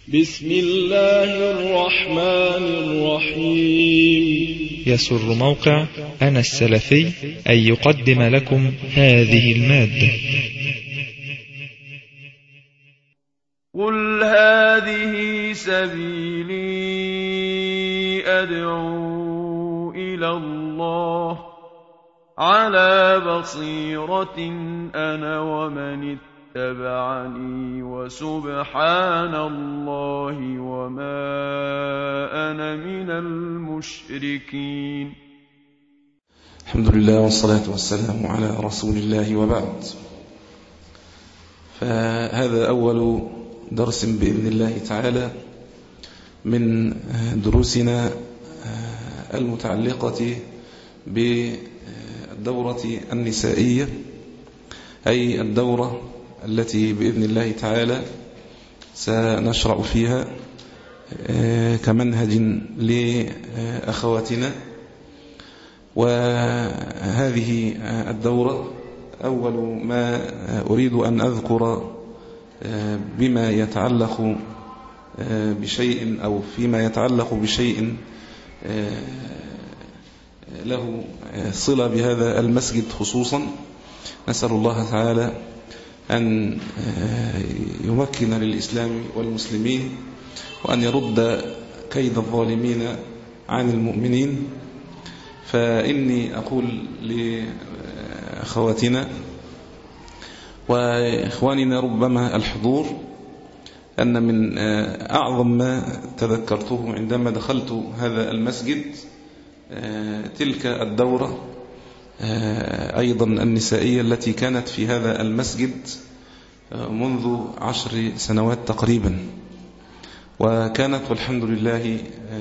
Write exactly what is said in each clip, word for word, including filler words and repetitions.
بسم الله الرحمن الرحيم. يسر موقع أنا السلفي أن يقدم لكم هذه المادة. قل هذه سبيلي أدعو إلى الله على بصيرة أنا ومن اتبعني وسبحان الله وما أنا من المشركين. الحمد لله والصلاة والسلام على رسول الله وبعد. فهذا أول درس بإذن الله تعالى من دروسنا المتعلقة بالدورة النسائية، أي الدورة التي بإذن الله تعالى سنشرع فيها كمنهج لأخواتنا. وهذه الدورة أول ما أريد أن أذكر بما يتعلق بشيء أو فيما يتعلق بشيء له صلة بهذا المسجد خصوصا. نسأل الله تعالى أن يمكن للإسلام والمسلمين وأن يرد كيد الظالمين عن المؤمنين. فإني أقول لأخواتنا وإخواننا ربما الحضور أن من أعظم ما تذكرته عندما دخلت هذا المسجد تلك الدورة أيضا النسائية التي كانت في هذا المسجد منذ عشر سنوات تقريبا، وكانت والحمد لله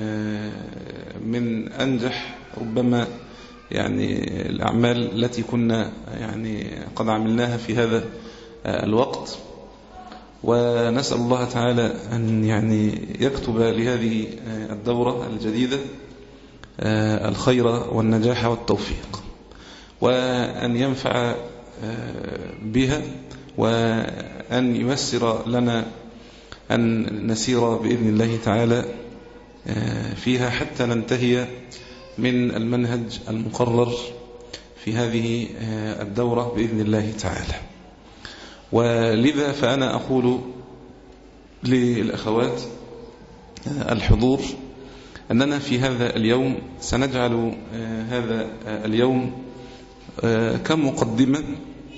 من أنجح ربما يعني الأعمال التي كنا يعني قد عملناها في هذا الوقت. ونسأل الله تعالى أن يعني يكتب لهذه الدورة الجديدة الخير والنجاح والتوفيق، وأن ينفع بها، وأن ييسر لنا أن نسير بإذن الله تعالى فيها حتى ننتهي من المنهج المقرر في هذه الدورة بإذن الله تعالى. ولذا فأنا أقول للأخوات الحضور أننا في هذا اليوم سنجعل هذا اليوم كمقدمة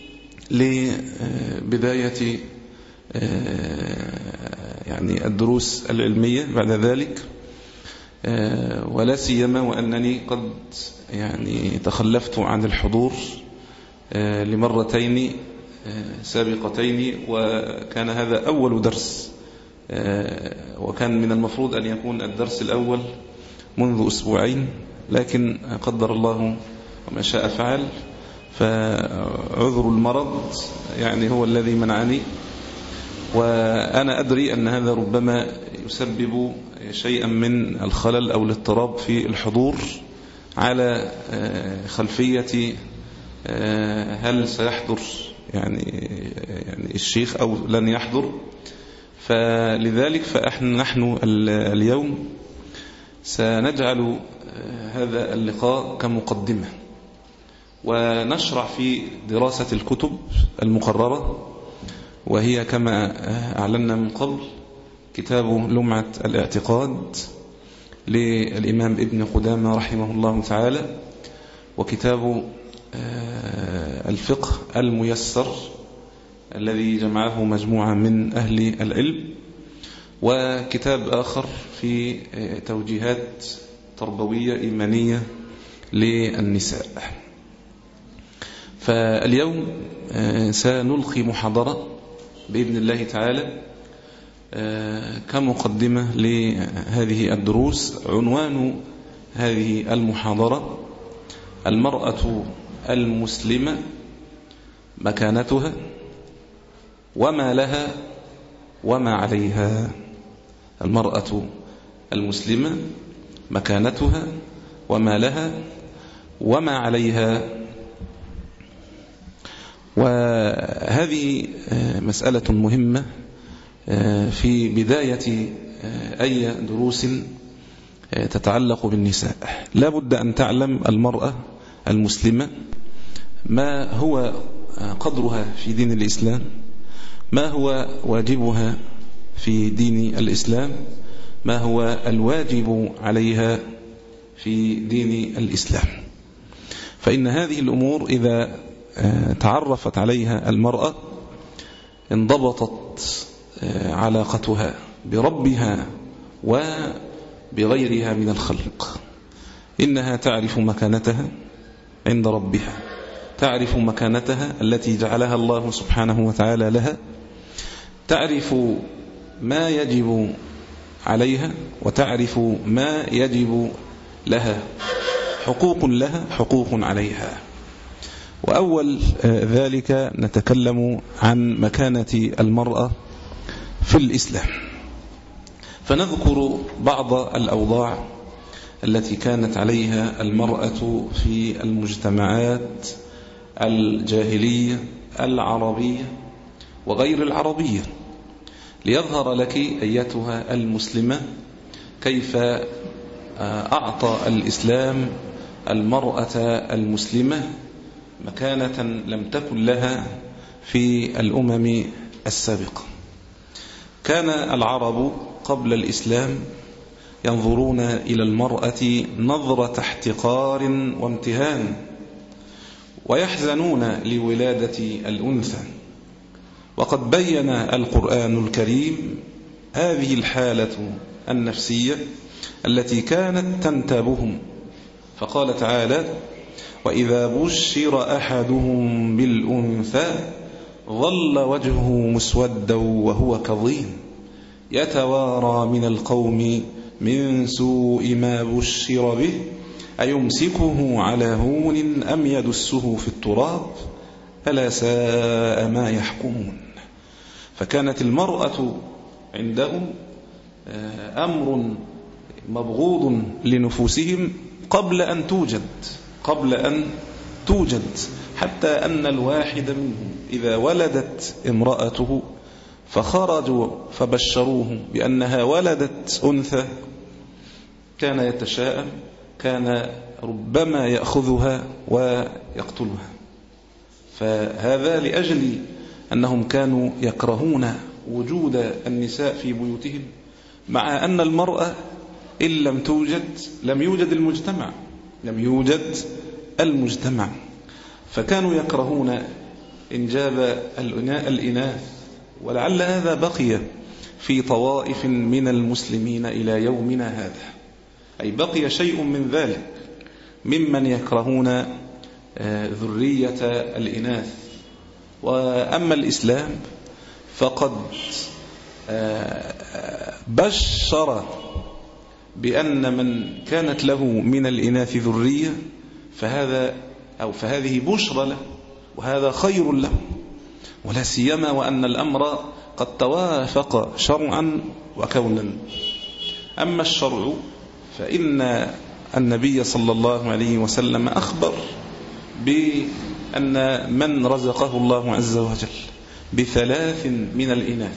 لبداية يعني الدروس العلمية بعد ذلك، ولا سيما وأنني قد يعني تخلفت عن الحضور لمرتين سابقتين، وكان هذا أول درس، وكان من المفروض أن يكون الدرس الأول منذ أسبوعين، لكن قدر الله وما شاء فعل، فعذر المرض يعني هو الذي منعني. وأنا أدري أن هذا ربما يسبب شيئا من الخلل أو الاضطراب في الحضور على خلفية هل سيحضر يعني يعني الشيخ أو لن يحضر. فلذلك فنحن اليوم سنجعل هذا اللقاء كمقدمة، ونشرع في دراسة الكتب المقررة، وهي كما أعلنا من قبل كتاب لمعة الاعتقاد للإمام ابن قدامة رحمه الله تعالى، وكتاب الفقه الميسر الذي جمعه مجموعة من أهل العلم، وكتاب آخر في توجيهات تربوية إيمانية للنساء. فاليوم سنلقي محاضرة بإذن الله تعالى كمقدمة لهذه الدروس. عنوان هذه المحاضرة: المرأة المسلمة مكانتها وما لها وما عليها. المرأة المسلمة مكانتها وما لها وما عليها. وهذه مسألة مهمة في بداية أي دروس تتعلق بالنساء. لا بد أن تعلم المرأة المسلمة ما هو قدرها في دين الإسلام، ما هو واجبها في دين الإسلام، ما هو الواجب عليها في دين الإسلام. فإن هذه الأمور إذا تعرفت عليها المرأة انضبطت علاقتها بربها وبغيرها من الخلق. إنها تعرف مكانتها عند ربها، تعرف مكانتها التي جعلها الله سبحانه وتعالى لها، تعرف ما يجب عليها وتعرف ما يجب لها، حقوق لها حقوق عليها. وأول ذلك نتكلم عن مكانة المرأة في الإسلام، فنذكر بعض الأوضاع التي كانت عليها المرأة في المجتمعات الجاهلية العربية وغير العربية، ليظهر لك أيتها المسلمة كيف أعطى الإسلام المرأة المسلمة مكانة لم تكن لها في الأمم السابقة. كان العرب قبل الإسلام ينظرون إلى المرأة نظرة احتقار وامتهان، ويحزنون لولادة الأنثى. وقد بين القرآن الكريم هذه الحالة النفسية التي كانت تنتابهم، فقال تعالى: وإذا بشر أحدهم بالأنثى ظل وجهه مسودا وهو كظيم يتوارى من القوم من سوء ما بشر به أيمسكه على هون أم يدسه في التراب ألا ساء ما يحكمون. فكانت المرأة عندهم أمر مبغوض لنفوسهم قبل أن توجد قبل أن توجد حتى أن الواحد منهم إذا ولدت امرأته فخرجوا فبشروه بأنها ولدت أنثى كان يتشاءم، كان ربما يأخذها ويقتلها. فهذا لأجل أنهم كانوا يكرهون وجود النساء في بيوتهم، مع أن المرأة إن لم توجد لم يوجد المجتمع لم يوجد المجتمع فكانوا يكرهون إنجاب الإناث. ولعل هذا بقي في طوائف من المسلمين إلى يومنا هذا، أي بقي شيء من ذلك ممن يكرهون ذرية الإناث. وأما الإسلام فقد بشر بأن من كانت له من الإناث ذرية فهذا أو فهذه بشرى له وهذا خير له، ولا سيما وأن الأمر قد توافق شرعا وكونا. أما الشرع فإن النبي صلى الله عليه وسلم أخبر بأن من رزقه الله عز وجل بثلاث من الإناث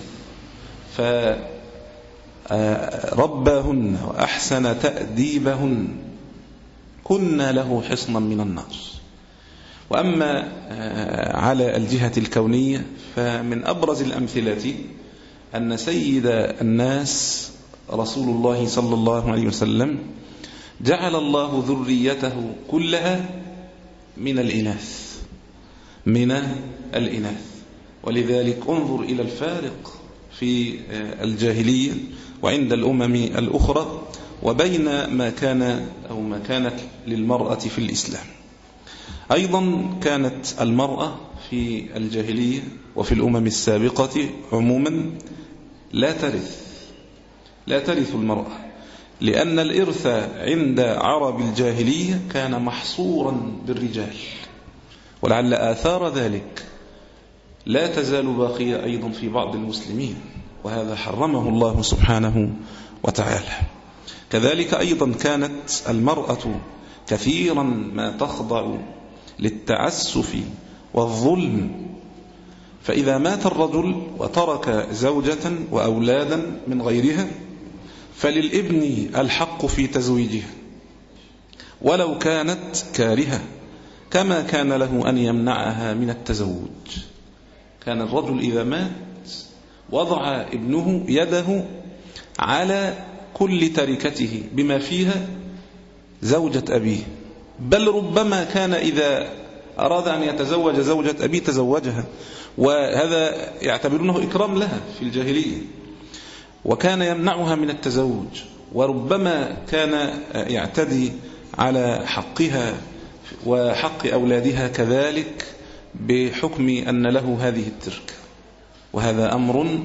فرباهن وأحسن تأديبهن كنا له حصنا من النار. وأما على الجهة الكونية فمن أبرز الأمثلة أن سيد الناس رسول الله صلى الله عليه وسلم جعل الله ذريته كلها من الإناث من الإناث ولذلك انظر إلى الفارق في الجاهلية وعند الأمم الأخرى وبين ما كان أو ما كانت للمرأة في الإسلام. أيضا كانت المرأة في الجاهلية وفي الأمم السابقة عموما لا ترث لا ترث المرأة، لأن الإرث عند عرب الجاهلية كان محصورا بالرجال، ولعل آثار ذلك لا تزال باقية أيضا في بعض المسلمين، وهذا حرمه الله سبحانه وتعالى. كذلك أيضا كانت المرأة كثيرا ما تخضع للتعسف والظلم، فإذا مات الرجل وترك زوجة وأولادا من غيرها فللابن الحق في تزويجها ولو كانت كارهة، كما كان له أن يمنعها من التزوج. كان الرجل إذا مات وضع ابنه يده على كل تركته بما فيها زوجة أبيه، بل ربما كان إذا أراد أن يتزوج زوجة أبيه تزوجها، وهذا يعتبرونه إكرام لها في الجاهلية، وكان يمنعها من التزوج، وربما كان يعتدي على حقها وحق أولادها كذلك بحكم أن له هذه التركة. وهذا أمر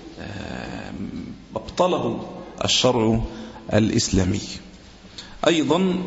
أبطله الشرع الإسلامي. أيضا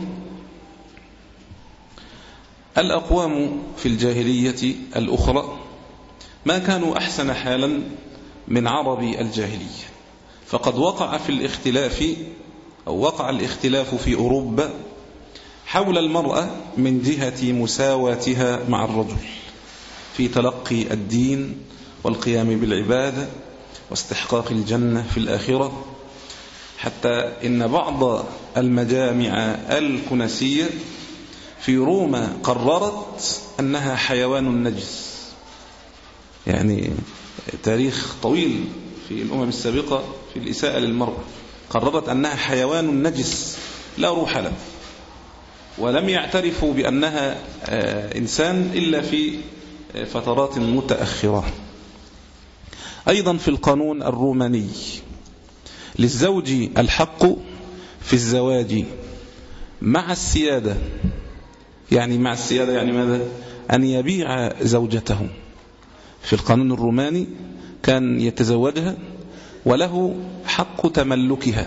الأقوام في الجاهلية الأخرى ما كانوا أحسن حالا من عرب الجاهلية، فقد وقع في الاختلاف أو وقع الاختلاف في أوروبا حول المرأة من جهة مساواتها مع الرجل في تلقي الدين والقيام بالعبادة واستحقاق الجنة في الآخرة، حتى إن بعض المجامع الكنسية في روما قررت أنها حيوان نجس. يعني تاريخ طويل في الأمم السابقة في الإساءة للمرأة، قررت أنها حيوان نجس لا روح له، ولم يعترفوا بأنها إنسان إلا في فترات متأخرة. أيضا في القانون الروماني للزوج الحق في الزواج مع السيادة. يعني مع السيادة يعني ماذا؟ أن يبيع زوجته. في القانون الروماني كان يتزوجها وله حق تملكها،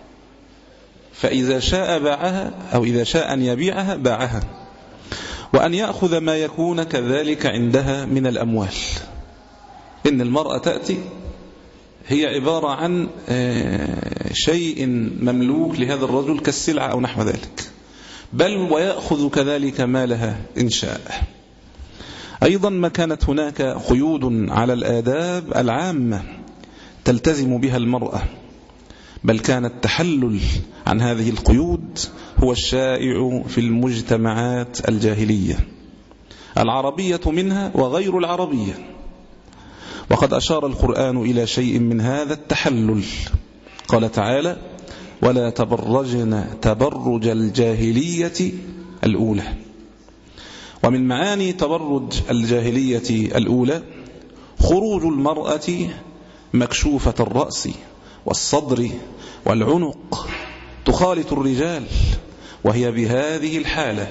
فإذا شاء باعها أو إذا شاء أن يبيعها باعها، وأن يأخذ ما يكون كذلك عندها من الأموال. إن المرأة تأتي هي عبارة عن شيء مملوك لهذا الرجل كالسلعة أو نحو ذلك، بل ويأخذ كذلك مالها إن شاء. أيضا ما كانت هناك قيود على الآداب العامة تلتزم بها المرأة، بل كان التحلل عن هذه القيود هو الشائع في المجتمعات الجاهلية العربية منها وغير العربية. وقد أشار القرآن إلى شيء من هذا التحلل، قال تعالى: ولا تبرجن تبرج الجاهلية الأولى. ومن معاني تبرج الجاهلية الأولى خروج المرأة مكشوفة الرأس والصدر والعنق تخالط الرجال وهي بهذه الحالة،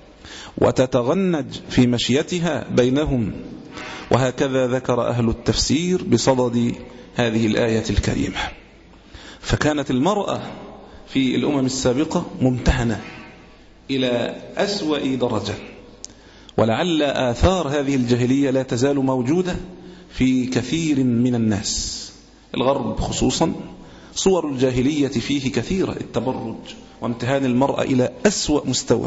وتتغنج في مشيتها بينهم. وهكذا ذكر أهل التفسير بصدد هذه الآية الكريمة. فكانت المرأة في الأمم السابقة ممتهنة إلى أسوأ درجة، ولعل آثار هذه الجاهلية لا تزال موجودة في كثير من الناس. الغرب خصوصا صور الجاهلية فيه كثيرة، التبرج وامتهان المرأة إلى أسوأ مستوى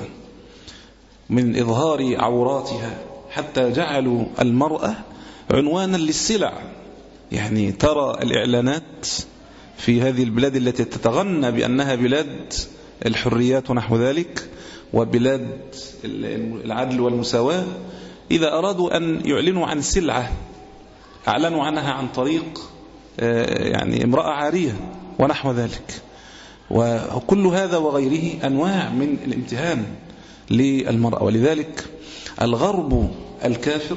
من إظهار عوراتها، حتى جعلوا المرأة عنوانا للسلع. يعني ترى الإعلانات في هذه البلاد التي تتغنى بأنها بلاد الحريات ونحو ذلك وبلاد العدل والمساواة، إذا أرادوا أن يعلنوا عن سلعة أعلنوا عنها عن طريق يعني امرأة عارية ونحو ذلك. وكل هذا وغيره أنواع من الامتهان للمرأة. ولذلك الغرب الكافر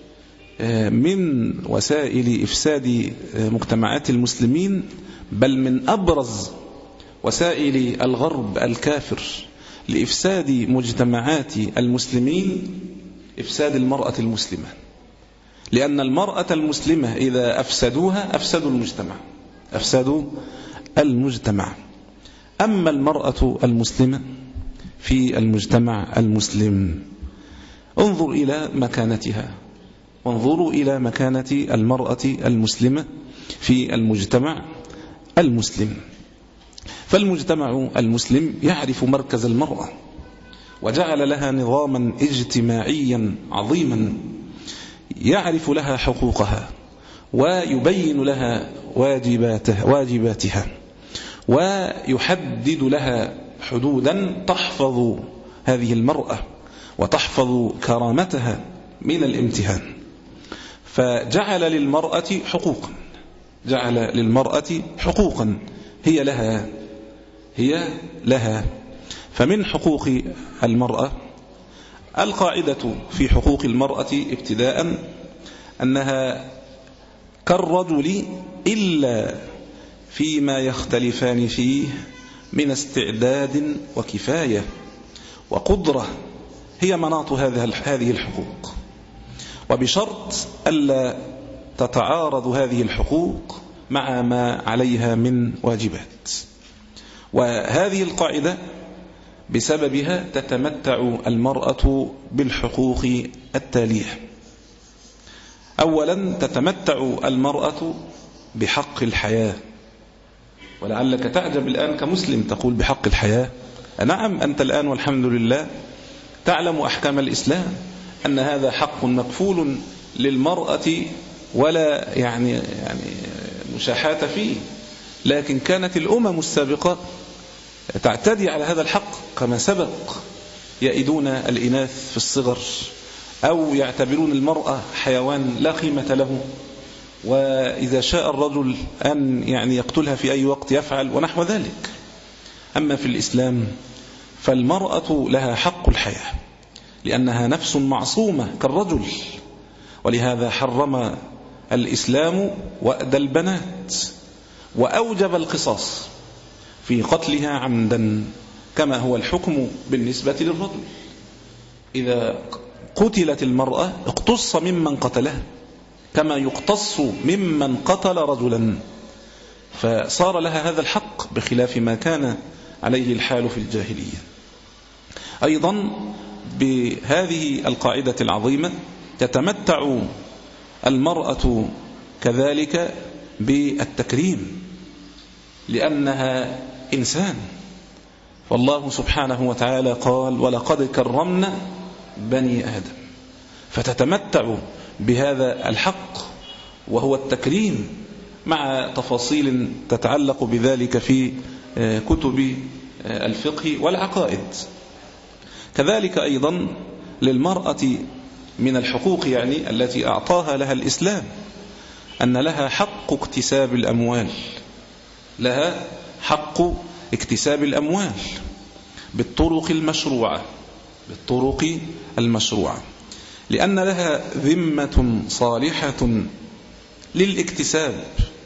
من وسائل إفساد مجتمعات المسلمين، بل من أبرز وسائل الغرب الكافر لإفساد مجتمعات المسلمين إفساد المرأة المسلمة. لأن المرأة المسلمة إذا أفسدوها أفسدوا المجتمع أفسدوا المجتمع. أما المرأة المسلمة في المجتمع المسلم، انظر إلى مكانتها، وانظروا إلى مكانة المرأة المسلمة في المجتمع المسلم. فالمجتمع المسلم يعرف مركز المرأة، وجعل لها نظاما اجتماعيا عظيما يعرف لها حقوقها ويبين لها واجباتها, واجباتها ويحدد لها حدودا تحفظ هذه المرأة وتحفظ كرامتها من الامتهان. فجعل للمرأة حقوقا جعل للمرأة حقوقا هي لها هي لها فمن حقوق المرأة القاعدة في حقوق المرأة ابتداء أنها كالرجل إلا فيما يختلفان فيه من استعداد وكفاية وقدرة، هي مناط هذه الحقوق، وبشرط ألا تتعارض هذه الحقوق مع ما عليها من واجبات. وهذه القاعدة بسببها تتمتع المرأة بالحقوق التالية. أولا تتمتع المرأة بحق الحياة، ولعلك تعجب الآن كمسلم تقول بحق الحياة. نعم، أنت الآن والحمد لله تعلم أحكام الإسلام أن هذا حق مكفول للمرأة ولا يعني يعني مشاحات فيه، لكن كانت الأمم السابقة تعتدي على هذا الحق كما سبق، يئدون الإناث في الصغر أو يعتبرون المرأة حيوان لا قيمة له، وإذا شاء الرجل أن يعني يقتلها في أي وقت يفعل ونحو ذلك. أما في الإسلام فالمرأة لها حق الحياة لأنها نفس معصومة كالرجل، ولهذا حرم الإسلام وأد البنات وأوجب القصاص في قتلها عمدا كما هو الحكم بالنسبة للرجل. إذا قتلت المرأة اقتص ممن قتلها كما يقتص ممن قتل رجلا، فصار لها هذا الحق بخلاف ما كان عليه الحال في الجاهلية. أيضا بهذه القاعدة العظيمة تتمتع المرأة كذلك بالتكريم لأنها إنسان، والله سبحانه وتعالى قال ولقد كرمنا بني آدم، فتتمتع بهذا الحق وهو التكريم مع تفاصيل تتعلق بذلك في كتب الفقه والعقائد. كذلك أيضا للمرأة من الحقوق يعني التي أعطاها لها الإسلام أن لها حق اكتساب الأموال لها حق اكتساب الأموال بالطرق المشروعة بالطرق المشروعة لأن لها ذمة صالحة للاكتساب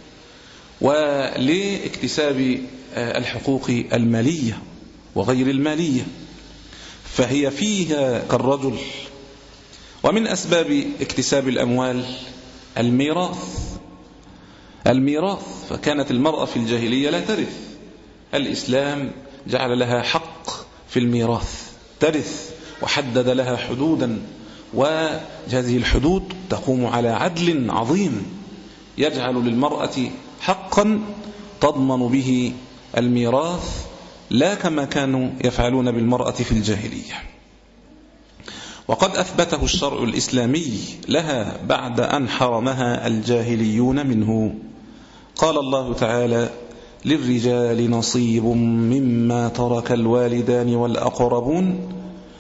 ولاكتساب الحقوق المالية وغير المالية، فهي فيها كالرجل. ومن أسباب اكتساب الأموال الميراث الميراث فكانت المرأة في الجاهلية لا ترث، الإسلام جعل لها حق في الميراث ترث وحدد لها حدودا، وهذه الحدود تقوم على عدل عظيم يجعل للمرأة حقا تضمن به الميراث لا كما كانوا يفعلون بالمرأة في الجاهلية. وقد أثبته الشرع الإسلامي لها بعد أن حرمها الجاهليون منه. قال الله تعالى للرجال نصيب مما ترك الوالدان والأقربون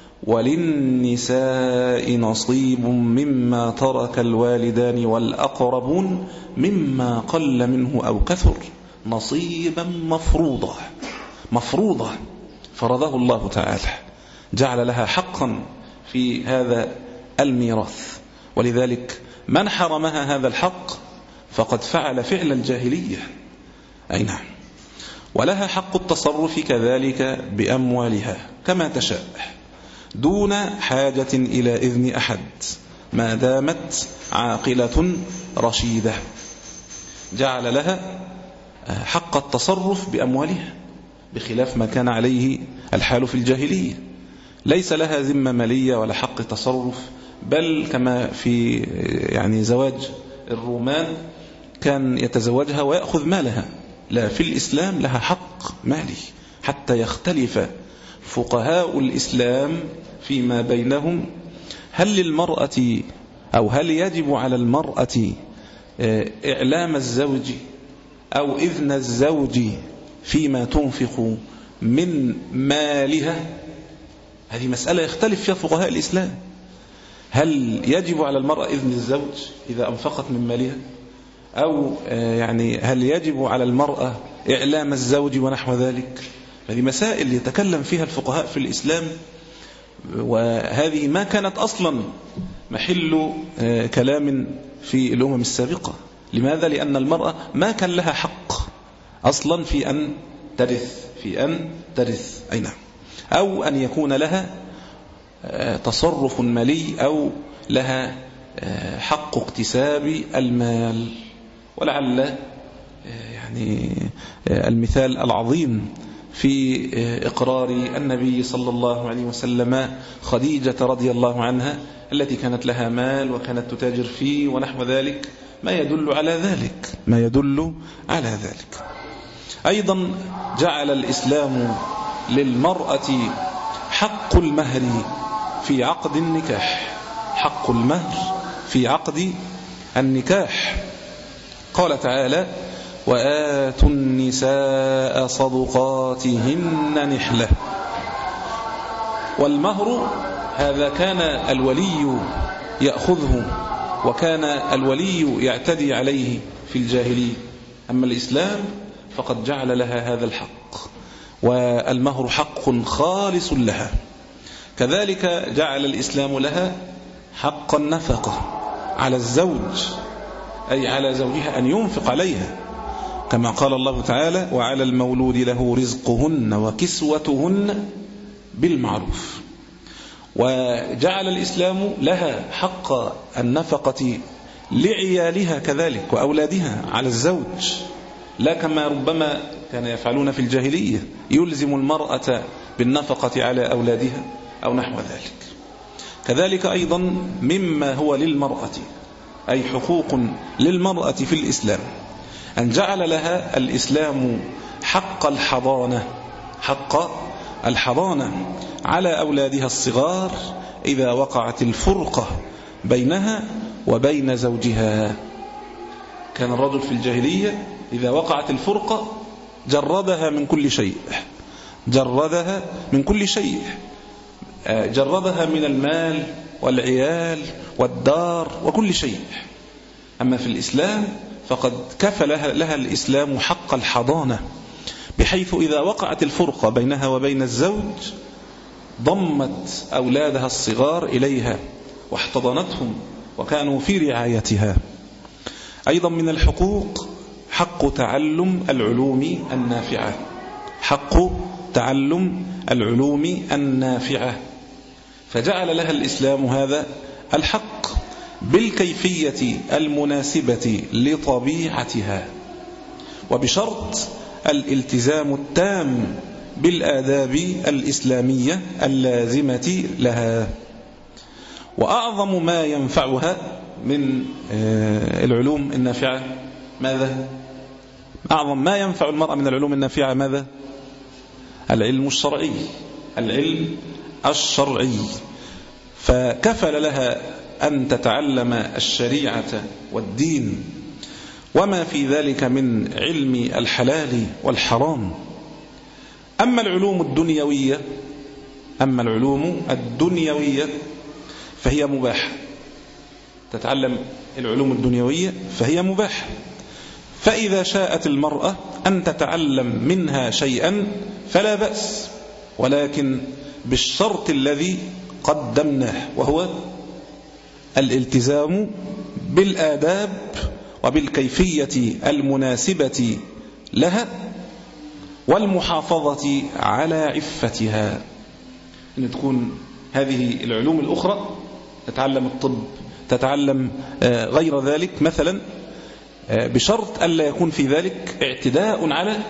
وللنساء نصيب مما ترك الوالدان والأقربون مما قل منه أو كثر نصيبا مفروضا مفروضا فرضه الله تعالى، جعل لها حقا في هذا الميراث. ولذلك من حرمها هذا الحق فقد فعل فعل الجاهلية. أي نعم. ولها حق التصرف كذلك بأموالها كما تشاء دون حاجة إلى إذن أحد ما دامت عاقلة رشيدة، جعل لها حق التصرف بأموالها بخلاف ما كان عليه الحال في الجاهلية. ليس لها ذمة مالية ولا حق تصرف، بل كما في يعني زواج الرومان كان يتزوجها ويأخذ مالها، لا، في الإسلام لها حق مالي حتى يختلف فقهاء الإسلام فيما بينهم هل للمرأة أو هل يجب على المرأة إعلام الزوج أو إذن الزوج فيما تنفق من مالها؟ هذه مسألة يختلف فيها فقهاء الإسلام. هل يجب على المرأة إذن الزوج إذا أنفقت من مالها؟ أو يعني هل يجب على المرأة إعلام الزوج ونحو ذلك؟ هذه مسائل يتكلم فيها الفقهاء في الإسلام، وهذه ما كانت أصلا محل كلام في الأمم السابقة. لماذا؟ لأن المرأة ما كان لها حق أصلا في أن ترث في أن ترث أي نعم، أو أن يكون لها تصرف مالي أو لها حق اكتساب المال. ولعل يعني المثال العظيم في إقرار النبي صلى الله عليه وسلم خديجة رضي الله عنها التي كانت لها مال وكانت تتاجر فيه ونحو ذلك، ما يدل على ذلك ما يدل على ذلك. أيضا جعل الإسلام للمرأة حق المهر في عقد النكاح، حق المهر في عقد النكاح. قال تعالى: وآتوا النساء صدقاتهن نحلة. والمهر هذا كان الولي يأخذه، وكان الولي يعتدي عليه في الجاهلية. أما الإسلام فقد جعل لها هذا الحق، والمهر حق خالص لها. كذلك جعل الإسلام لها حق النفقة على الزوج، أي على زوجها أن ينفق عليها، كما قال الله تعالى: وعلى المولود له رزقهن وكسوتهن بالمعروف. وجعل الإسلام لها حق النفقة لعيالها كذلك وأولادها على الزوج، لا كما ربما كان يفعلون في الجاهلية، يلزم المرأة بالنفقة على أولادها أو نحو ذلك. كذلك أيضا مما هو للمرأة، أي حقوق للمرأة في الإسلام، أن جعل لها الإسلام حق الحضانة، حق الحضانة على أولادها الصغار إذا وقعت الفرقة بينها وبين زوجها. كان الرجل في الجاهلية إذا وقعت الفرقة جردها من كل شيء، جردها من كل شيء، جردها من المال والعيال والدار وكل شيء. أما في الإسلام فقد كفل لها الإسلام حق الحضانة، بحيث إذا وقعت الفرقة بينها وبين الزوج ضمت أولادها الصغار إليها واحتضنتهم وكانوا في رعايتها. أيضا من الحقوق حق تعلم العلوم النافعة، حق تعلم العلوم النافعة، فجعل لها الإسلام هذا الحق بالكيفية المناسبة لطبيعتها، وبشرط الالتزام التام بالآداب الإسلامية اللازمة لها. وأعظم ما ينفعها من العلوم النافعة ماذا؟ أعظم ما ينفع المرأة من العلوم النافعة ماذا؟ العلم الشرعي، العلم الشرعي. فكفل لها أن تتعلم الشريعة والدين وما في ذلك من علم الحلال والحرام. أما العلوم الدنيوية أما العلوم الدنيوية فهي مباحة، تتعلم العلوم الدنيوية فهي مباحة. فإذا شاءت المرأة أن تتعلم منها شيئا فلا بأس، ولكن بالشرط الذي قدمناه، وهو الالتزام بالآداب وبالكيفية المناسبة لها والمحافظة على عفتها. أن تكون هذه العلوم الأخرى، تتعلم الطب، تتعلم غير ذلك مثلا، بشرط ألا يكون في ذلك اعتداء على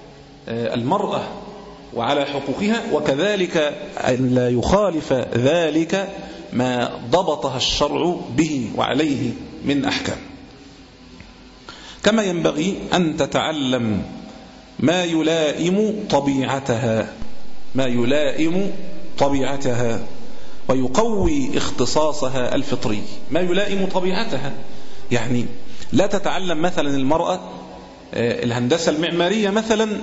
المرأة وعلى حقوقها، وكذلك أن لا يخالف ذلك ما ضبطها الشرع به وعليه من أحكام. كما ينبغي أن تتعلم ما يلائم طبيعتها ما يلائم طبيعتها ويقوي اختصاصها الفطري. ما يلائم طبيعتها يعني لا تتعلم مثلا المرأة الهندسة المعمارية مثلا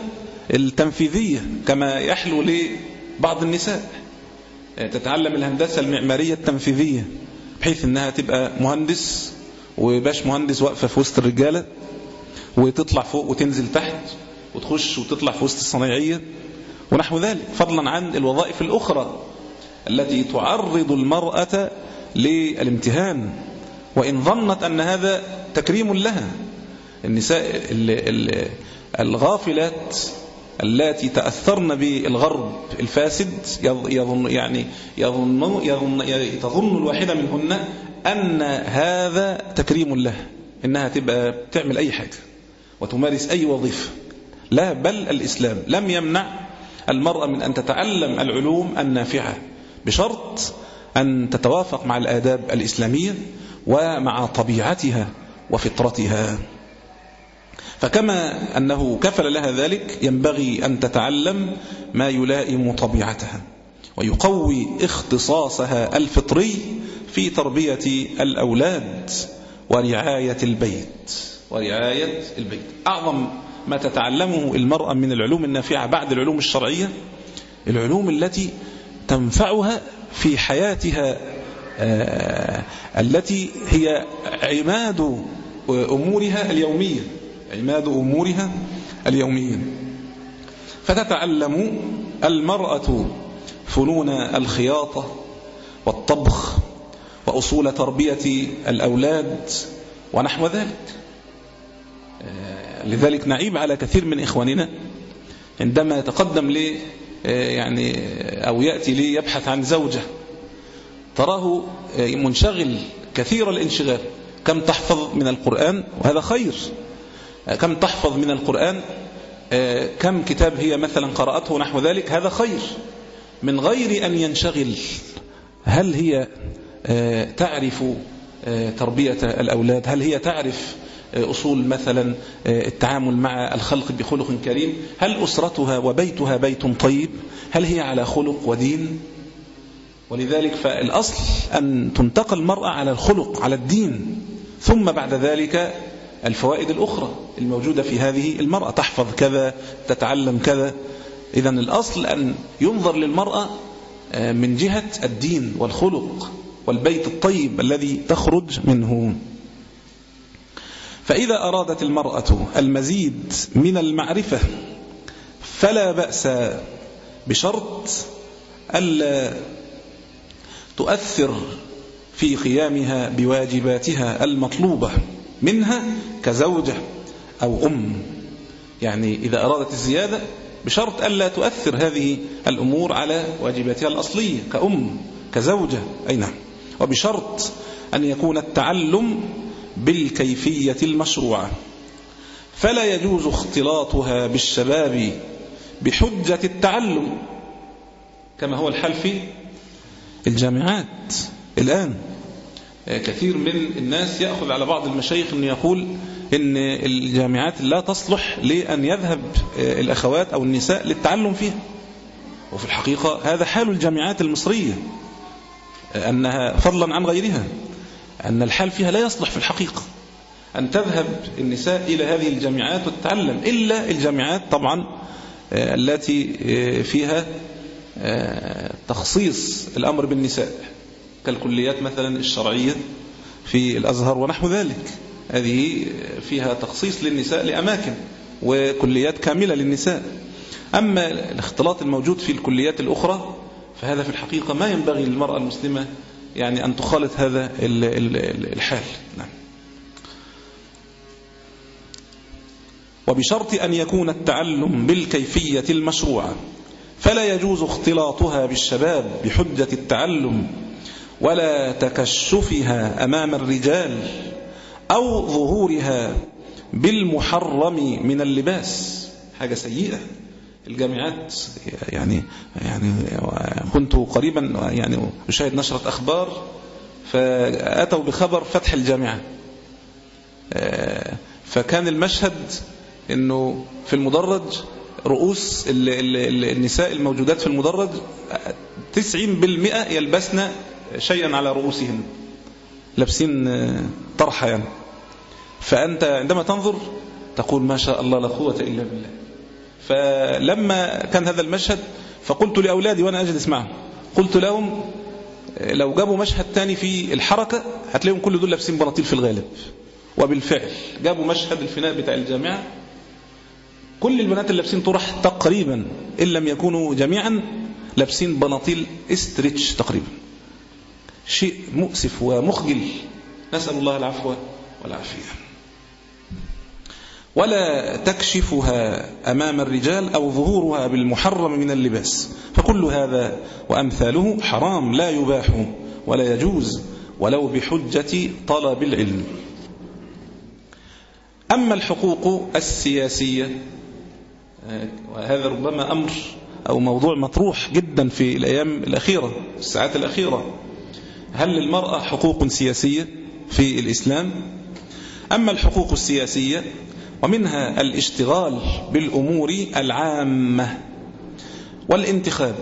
التنفيذية كما يحلو لبعض النساء، تتعلم الهندسة المعمارية التنفيذية بحيث أنها تبقى مهندس وباش مهندس واقفة في وسط الرجالة، وتطلع فوق وتنزل تحت وتخش وتطلع في وسط الصنايعية ونحو ذلك، فضلا عن الوظائف الأخرى التي تعرض المرأة للامتهان وإن ظنت أن هذا تكريم لها. النساء الغافلات التي تأثرن بالغرب الفاسد يظن يعني يظن يظن تظن الواحدة منهن أن هذا تكريم لها، إنها تبقى تعمل أي حاجة وتمارس أي وظيفة. لا، بل الإسلام لم يمنع المرأة من أن تتعلم العلوم النافعة بشرط أن تتوافق مع الآداب الإسلامية ومع طبيعتها وفطرتها. فكما أنه كفل لها ذلك ينبغي أن تتعلم ما يلائم طبيعتها ويقوي اختصاصها الفطري في تربية الأولاد ورعاية البيت ورعاية البيت. أعظم ما تتعلمه المرأة من العلوم النافعة بعد العلوم الشرعية العلوم التي تنفعها في حياتها آه التي هي عماد أمورها اليومية عماد أمورها اليومية. فتتعلم المرأة فنون الخياطة والطبخ وأصول تربية الأولاد ونحو ذلك. لذلك نعيب على كثير من إخواننا عندما يتقدم لي يعني أو يأتي لي يبحث عن زوجة، تراه منشغل كثير الانشغال، كم تحفظ من القرآن وهذا خير، كم تحفظ من القرآن، كم كتاب هي مثلا قرأته نحو ذلك، هذا خير، من غير أن ينشغل هل هي تعرف تربية الأولاد، هل هي تعرف أصول مثلا التعامل مع الخلق بخلق كريم، هل أسرتها وبيتها بيت طيب، هل هي على خلق ودين. ولذلك فالأصل أن تنتقل المرأة على الخلق على الدين، ثم بعد ذلك الفوائد الأخرى الموجودة في هذه المرأة، تحفظ كذا تتعلم كذا. إذن الأصل أن ينظر للمرأة من جهة الدين والخلق والبيت الطيب الذي تخرج منه. فإذا أرادت المرأة المزيد من المعرفة فلا بأس بشرط ألا تؤثر في قيامها بواجباتها المطلوبة منها كزوجة أو أم. يعني إذا أرادت الزيادة بشرط ألا تؤثر هذه الأمور على واجباتها الأصلية كأم كزوجة، أي نعم، وبشرط أن يكون التعلم بالكيفية المشروعة، فلا يجوز اختلاطها بالشباب بحجة التعلم كما هو الحال في الجامعات الآن. كثير من الناس يأخذ على بعض المشايخ أن يقول إن الجامعات لا تصلح لأن يذهب الأخوات أو النساء للتعلم فيها، وفي الحقيقة هذا حال الجامعات المصرية، أنها فضلا عن غيرها أن الحال فيها لا يصلح في الحقيقة أن تذهب النساء إلى هذه الجامعات وتتعلم، إلا الجامعات طبعا التي فيها تخصيص الأمر بالنساء كالكليات مثلا الشرعية في الأزهر ونحو ذلك، هذه فيها تخصيص للنساء لأماكن وكليات كاملة للنساء. أما الاختلاط الموجود في الكليات الأخرى فهذا في الحقيقة ما ينبغي للمرأة المسلمة يعني أن تخالط هذا الحال. نعم. وبشرط أن يكون التعلم بالكيفية المشروعة، فلا يجوز اختلاطها بالشباب بحجة التعلم ولا تكشفها أمام الرجال أو ظهورها بالمحرم من اللباس، حاجة سيئة. الجامعات يعني يعني كنت قريبا يعني أشاهد نشرة أخبار فأتوا بخبر فتح الجامعة، فكان المشهد إنه في المدرج رؤوس النساء الموجودات في المدرج تسعين بالمئة يلبسن شيئا على رؤوسهن، لابسين طرحة يعني. فأنت عندما تنظر تقول ما شاء الله لا قوة إلا بالله. فلما كان هذا المشهد فقلت لأولادي وأنا أجلس معهم، قلت لهم لو جابوا مشهد تاني في الحركة هتلاقيهم كل دول لابسين بناطيل في الغالب. وبالفعل جابوا مشهد الفناء بتاع الجامعة، كل البنات اللي لابسين طرح تقريبا إن لم يكونوا جميعا لابسين بناطيل استريتش تقريبا. شيء مؤسف ومخجل، نسأل الله العفو والعافية. ولا تكشفها أمام الرجال أو ظهورها بالمحرم من اللباس، فكل هذا وأمثاله حرام لا يباح ولا يجوز ولو بحجة طلب العلم. أما الحقوق السياسية، وهذا ربما أمر أو موضوع مطروح جدا في الأيام الأخيرة الساعات الأخيرة، هل للمرأة حقوق سياسية في الإسلام؟ أما الحقوق السياسية ومنها الاشتغال بالأمور العامة والانتخاب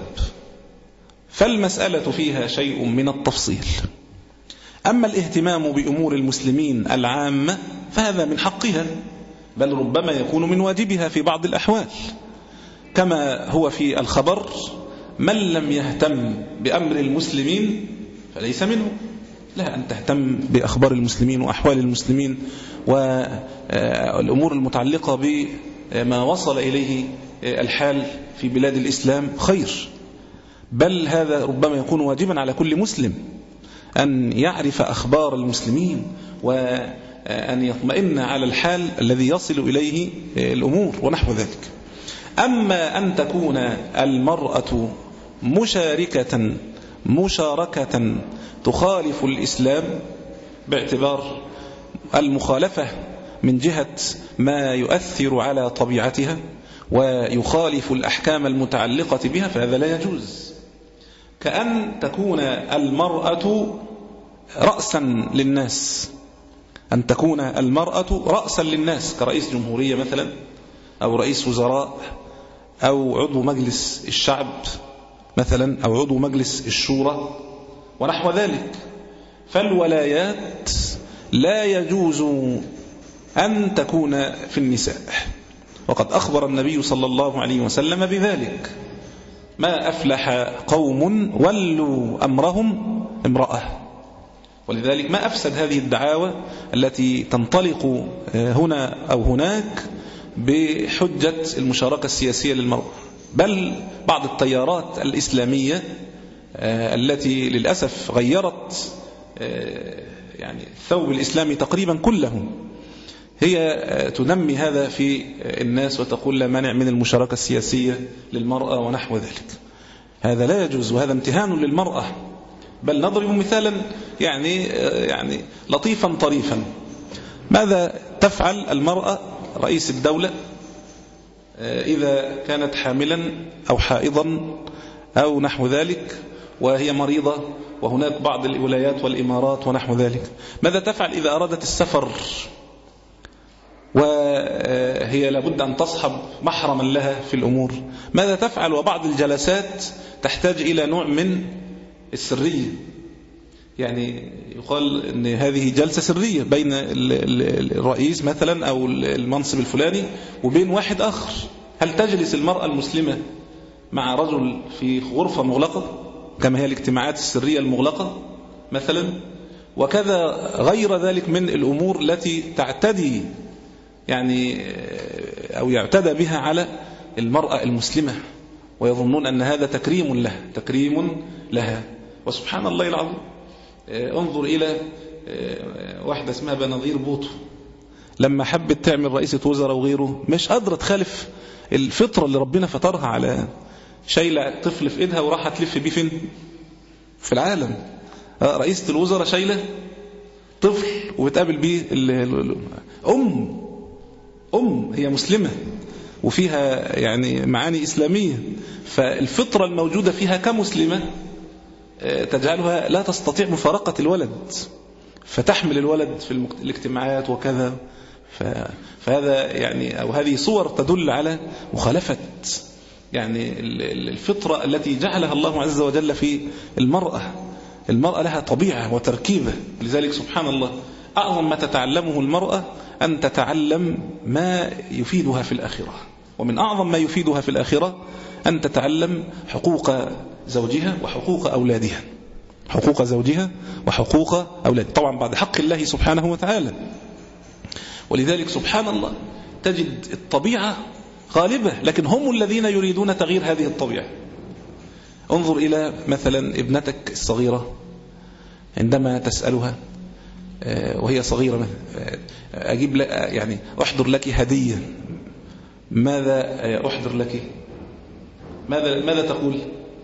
فالمسألة فيها شيء من التفصيل. أما الاهتمام بأمور المسلمين العامة فهذا من حقها، بل ربما يكون من واجبها في بعض الأحوال، كما هو في الخبر: من لم يهتم بأمر المسلمين فليس منه. لا أن تهتم بأخبار المسلمين وأحوال المسلمين والأمور المتعلقة بما وصل إليه الحال في بلاد الإسلام خير، بل هذا ربما يكون واجبا على كل مسلم أن يعرف أخبار المسلمين وأن يطمئن على الحال الذي يصل إليه الأمور ونحو ذلك. أما أن تكون المرأة مشاركة مشاركة تخالف الإسلام باعتبار المخالفة من جهة ما يؤثر على طبيعتها ويخالف الأحكام المتعلقة بها فهذا لا يجوز. كأن تكون المرأة رأسا للناس، أن تكون المرأة رأسا للناس كرئيس جمهورية مثلا أو رئيس وزراء أو عضو مجلس الشعب مثلا أو عضو مجلس الشورى ونحو ذلك. فالولايات لا يجوز أن تكون في النساء، وقد أخبر النبي صلى الله عليه وسلم بذلك: ما أفلح قوم ولوا أمرهم امرأة. ولذلك ما أفسد هذه الدعاوى التي تنطلق هنا أو هناك بحجة المشاركة السياسية للمرأة، بل بعض التيارات الإسلامية التي للأسف غيرت يعني الثوب الإسلامي تقريبا كله هي تنمي هذا في الناس وتقول لا مانع من المشاركة السياسية للمرأة ونحو ذلك. هذا لا يجوز وهذا امتهان للمرأة. بل نضرب مثالا يعني يعني لطيفا طريفا: ماذا تفعل المرأة رئيس الدولة إذا كانت حاملا أو حائضا أو نحو ذلك وهي مريضة وهناك بعض الولايات والإمارات ونحو ذلك؟ ماذا تفعل إذا أرادت السفر وهي لابد أن تصحب محرما لها في الأمور؟ ماذا تفعل وبعض الجلسات تحتاج إلى نوع من السرية؟ يعني يقال أن هذه جلسة سرية بين الرئيس مثلا أو المنصب الفلاني وبين واحد آخر. هل تجلس المرأة المسلمة مع رجل في غرفة مغلقة كما هي الاجتماعات السرية المغلقة مثلا؟ وكذا غير ذلك من الأمور التي تعتدي يعني أو يعتدى بها على المرأة المسلمة، ويظنون أن هذا تكريم له تكريم لها. وسبحان الله العظيم، انظر إلى واحدة اسمها بنظير بوطو لما حبت تعمل رئيسة وزراء وغيره، مش قادرة تخالف الفطرة اللي ربنا فطرها على شايلة طفل في إيدها وراح تلف بيه فين في العالم. رئيسة الوزراء شايلة طفل وبتقابل بيه أم أم هي مسلمة وفيها يعني معاني إسلامية، فالفطرة الموجودة فيها كمسلمة تجعلها لا تستطيع مفارقة الولد فتحمل الولد في الاجتماعات وكذا. فهذا يعني أو هذه صور تدل على مخالفة يعني الفطرة التي جعلها الله عز وجل في المرأة. المرأة لها طبيعة وتركيبة، لذلك سبحان الله أعظم ما تتعلمه المرأة أن تتعلم ما يفيدها في الآخرة ومن أعظم ما يفيدها في الآخرة أن تتعلم حقوق زوجها وحقوق أولادها، حقوق زوجها وحقوق أولادها، طبعا بعد حق الله سبحانه وتعالى. ولذلك سبحان الله تجد الطبيعة غالبة، لكن هم الذين يريدون تغيير هذه الطبيعة. انظر إلى مثلا ابنتك الصغيرة عندما تسألها وهي صغيرة، أجيب لك يعني أحضر لك هدية، ماذا أحضر لك؟ ماذا ماذا تقول؟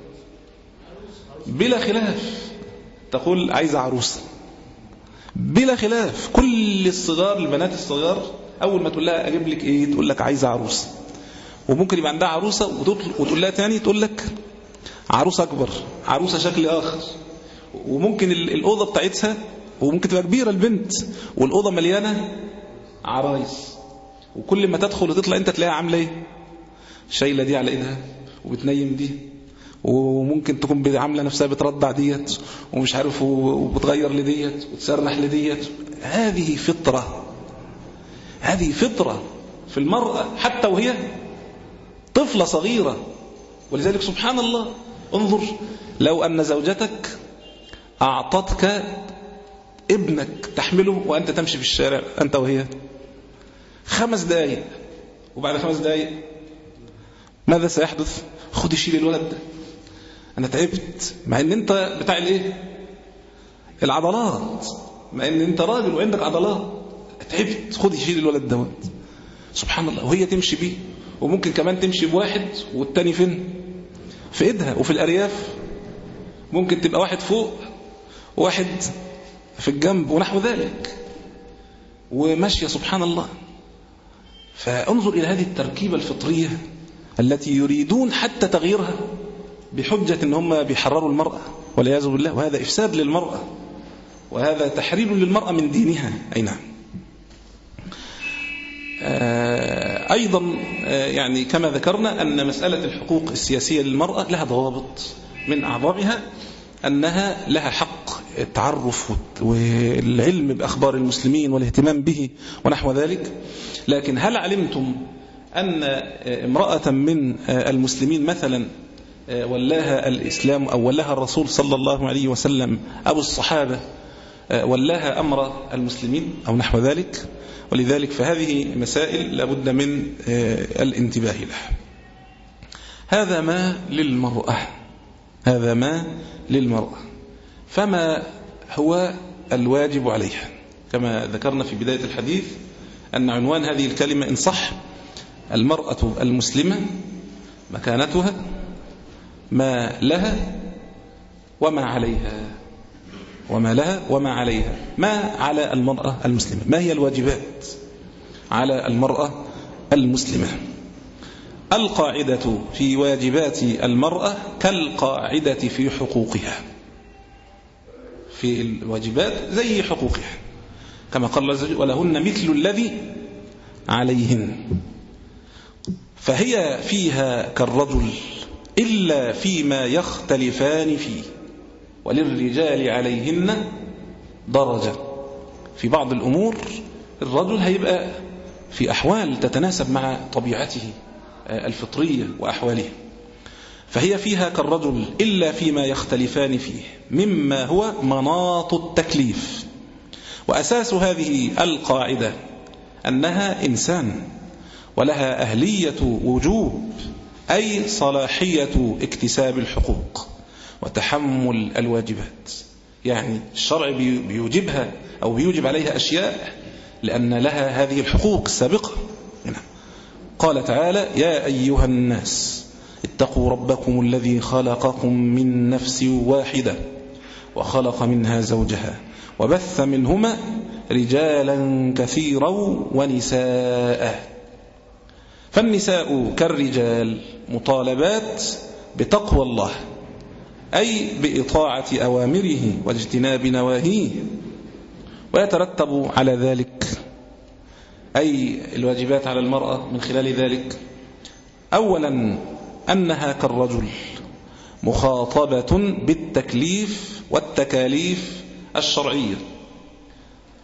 بلا خلاف تقول عايزة عروسة، بلا خلاف. كل الصغار البنات الصغار أول ما تقول لها أجيب لك إيه تقول لك عايزة عروسة. وممكن يبقى عندها عروسة وتقول لها تاني تقول لك عروسة أكبر، عروسة شكل آخر. وممكن الأوضة بتاعتها وممكن تبقى كبيرة البنت والأوضة مليانة عرايس، وكل ما تدخل وتطلع أنت تلاقيها عاملة إيه؟ شايلة دي على إيدها وبتنيم دي، وممكن تكون عاملة نفسها بترضع ديت ومش عارف وبتغير لديت وتسرح لديت. هذه فطرة، هذه فطرة في المرأة حتى وهي طفلة صغيرة. ولذلك سبحان الله انظر لو أن زوجتك أعطتك ابنك تحمله وأنت تمشي في الشارع أنت وهي خمس دقايق، وبعد خمس دقايق ماذا سيحدث؟ خد شيل الولد ده، أنا تعبت، مع أن أنت بتاع الإيه؟ العضلات، مع أن أنت راجل وعندك عضلات، تعبت، خد شيل الولد ده. سبحان الله. وهي تمشي بيه، وممكن كمان تمشي بواحد والتاني فين؟ في إيدها. وفي الأرياف ممكن تبقى واحد فوق وواحد في الجنب ونحو ذلك، وماشية سبحان الله. فانظر إلى هذه التركيبة الفطرية التي يريدون حتى تغييرها بحجة ان هم بيحرروا المرأة والعياذ بالله، وهذا إفساد للمرأة، وهذا تحرير للمرأة من دينها. أي نعم. أيضا يعني كما ذكرنا أن مسألة الحقوق السياسية للمرأة لها ضوابط، من أعظمها أنها لها حق التعرف والعلم بأخبار المسلمين والاهتمام به ونحو ذلك. لكن هل علمتم أن امرأة من المسلمين مثلا ولاها الإسلام أو ولاها الرسول صلى الله عليه وسلم أو الصحابة ولاها أمر المسلمين أو نحو ذلك؟ ولذلك فهذه مسائل لابد من الانتباه لها. هذا ما للمرأة، هذا ما للمرأة. فما هو الواجب عليها؟ كما ذكرنا في بداية الحديث أن عنوان هذه الكلمة إن صح: المرأة المسلمة، مكانتها، ما لها وما عليها، وما لها وما عليها. ما على المرأة المسلمة؟ ما هي الواجبات على المرأة المسلمة؟ القاعدة في واجبات المرأة كالقاعدة في حقوقها، في الواجبات زي حقوقها، كما قال الله عز وجل: ولهن مثل الذي عليهن. فهي فيها كالرجل إلا فيما يختلفان فيه، وللرجال عليهن درجة. في بعض الأمور الرجل هيبقى في أحوال تتناسب مع طبيعته الفطرية وأحواله، فهي فيها كالرجل إلا فيما يختلفان فيه مما هو مناط التكليف. وأساس هذه القاعدة أنها إنسان ولها أهلية وجوب، أي صلاحية اكتساب الحقوق وتحمل الواجبات. يعني الشرع بيوجبها أو بيوجب عليها أشياء لأن لها هذه الحقوق السابقة. قال تعالى: يا أيها الناس اتقوا ربكم الذي خلقكم من نفس واحدة وخلق منها زوجها وبث منهما رجالا كثيرا ونساء. فالنساء كالرجال مطالبات بتقوى الله، أي بإطاعة أوامره واجتناب نواهيه، ويترتب على ذلك أي الواجبات على المرأة من خلال ذلك: أولا أنها كالرجل مخاطبة بالتكليف والتكاليف الشرعية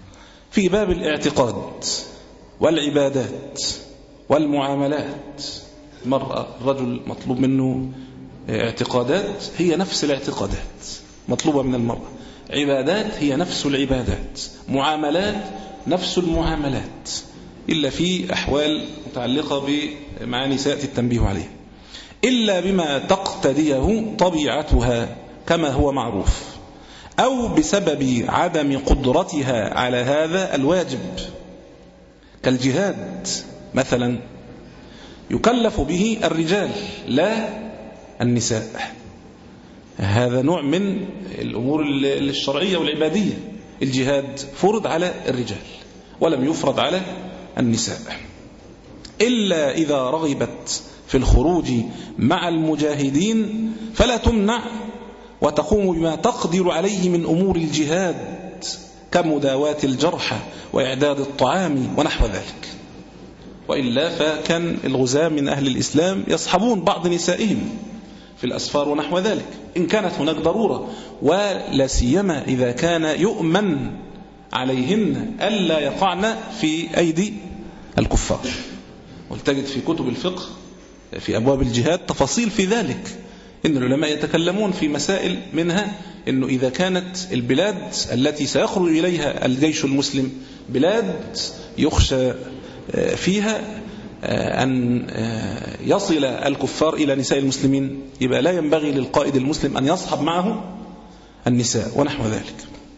في باب الاعتقاد والعبادات والمعاملات المرأة الرجل مطلوب منه اعتقادات هي نفس الاعتقادات مطلوبة من المرأة، عبادات هي نفس العبادات، معاملات نفس المعاملات، إلا في أحوال متعلقة بمعاني سيأتي التنبيه عليها، إلا بما تقتضيه طبيعتها كما هو معروف، أو بسبب عدم قدرتها على هذا الواجب، كالجهاد مثلا يكلف به الرجال لا النساء. هذا نوع من الأمور الشرعية والعبادية. الجهاد فرض على الرجال ولم يفرض على النساء، إلا إذا رغبت في الخروج مع المجاهدين فلا تمنع، وتقوم بما تقدر عليه من أمور الجهاد كمداواة الجرحى وإعداد الطعام ونحو ذلك. وإلا فكان الغزاة من أهل الإسلام يصحبون بعض نسائهم في الأسفار ونحو ذلك إن كانت هناك ضرورة، ولا سيما إذا كان يؤمن عليهن ألا يقعن في أيدي الكفار. وتجد في كتب الفقه في أبواب الجهاد تفاصيل في ذلك، إن العلماء يتكلمون في مسائل منها إنه إذا كانت البلاد التي سيخرج إليها الجيش المسلم بلاد يخشى فيها أن يصل الكفار إلى نساء المسلمين، يبقى لا ينبغي للقائد المسلم أن يصحب معه النساء ونحو ذلك.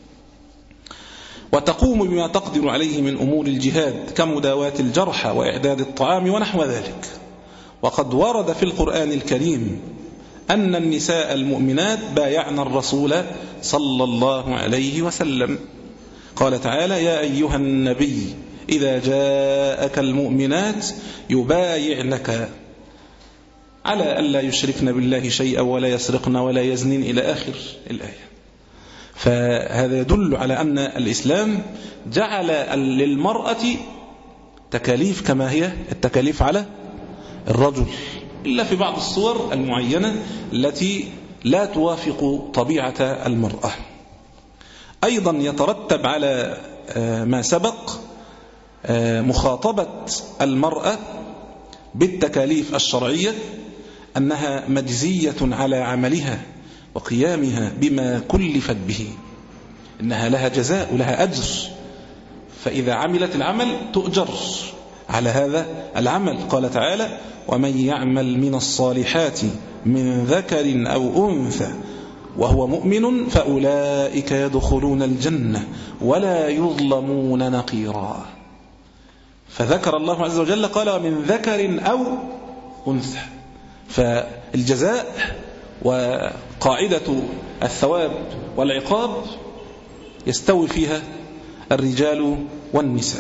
وتقوم بما تقدر عليه من أمور الجهاد كمداواة الجرحى وإعداد الطعام ونحو ذلك. وقد ورد في القرآن الكريم أن النساء المؤمنات بايعن الرسول صلى الله عليه وسلم. قال تعالى: يا أيها النبي إذا جاءك المؤمنات يبايعنك على ألا يشركن بالله شيئا ولا يسرقن ولا يزنين إلى آخر الآية. فهذا يدل على أن الإسلام جعل للمرأة تكاليف كما هي التكاليف على الرجل، إلا في بعض الصور المعينة التي لا توافق طبيعة المرأة. أيضا يترتب على ما سبق مخاطبة المرأة بالتكاليف الشرعية أنها مجزية على عملها وقيامها بما كلفت به، إنها لها جزاء ولها أجر، فإذا عملت العمل تؤجر على هذا العمل. قال تعالى: ومن يعمل من الصالحات من ذكر أو أنثى وهو مؤمن فأولئك يدخلون الجنة ولا يظلمون نقيرا. فذكر الله عز وجل قال: ومن ذكر أو أنثى، فالجزاء وقاعدة الثواب والعقاب يستوي فيها الرجال والنساء.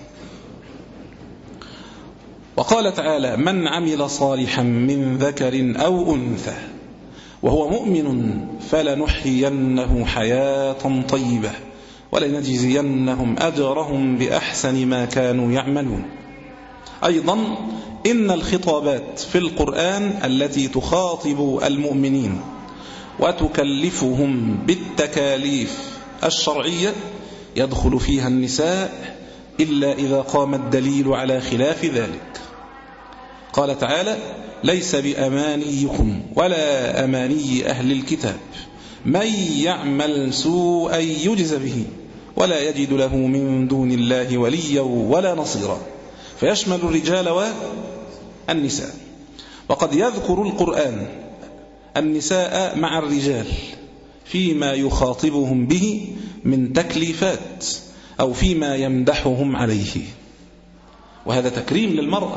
وقال تعالى: من عمل صالحا من ذكر أو أنثى وهو مؤمن فلنحيينه حياة طيبة ولنجزينهم أجرهم بأحسن ما كانوا يعملون. أيضا إن الخطابات في القرآن التي تخاطب المؤمنين وتكلفهم بالتكاليف الشرعية يدخل فيها النساء إلا إذا قام الدليل على خلاف ذلك. قال تعالى: ليس بأمانيكم ولا أماني أهل الكتاب من يعمل سوءا يجز به ولا يجد له من دون الله وليا ولا نصيرا، فيشمل الرجال والنساء. وقد يذكر القرآن النساء مع الرجال فيما يخاطبهم به من تكليفات أو فيما يمدحهم عليه، وهذا تكريم للمرأة.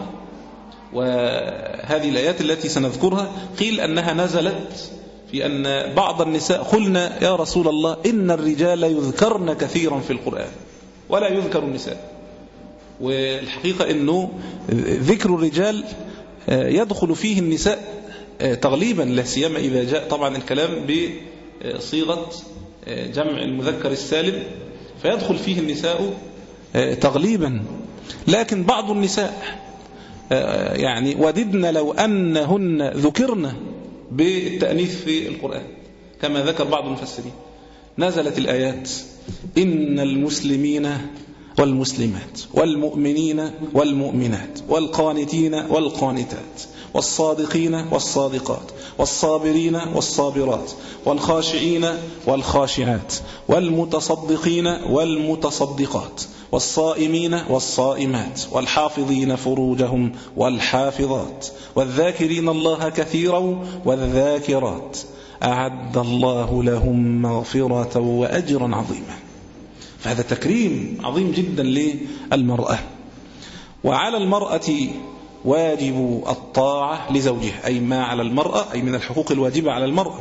وهذه الآيات التي سنذكرها قيل أنها نزلت في أن بعض النساء قلنا: يا رسول الله إن الرجال يذكرن كثيرا في القرآن ولا يذكر النساء. والحقيقة أنه ذكر الرجال يدخل فيه النساء تغليبا، لا سيما إذا جاء طبعا الكلام بصيغة جمع المذكر السالم فيدخل فيه النساء تغليبا. لكن بعض النساء يعني وددنا لو أنهن ذكرن بالتأنيث في القرآن كما ذكر بعض المفسرين. نزلت الآيات: إن المسلمين والمسلمات والمؤمنين والمؤمنات والقانتين والقانتات والصادقين والصادقات والصابرين والصابرات والخاشعين والخاشعات والمتصدقين والمتصدقات والصائمين والصائمات والحافظين فروجهم والحافظات والذاكرين الله كثيرا والذاكرات أعد الله لهم مغفرة وأجرا عظيما. فهذا تكريم عظيم جدا للمرأة. وعلى المرأة واجب الطاعة لزوجها، أي ما على المرأة، أي من الحقوق الواجبة على المرأة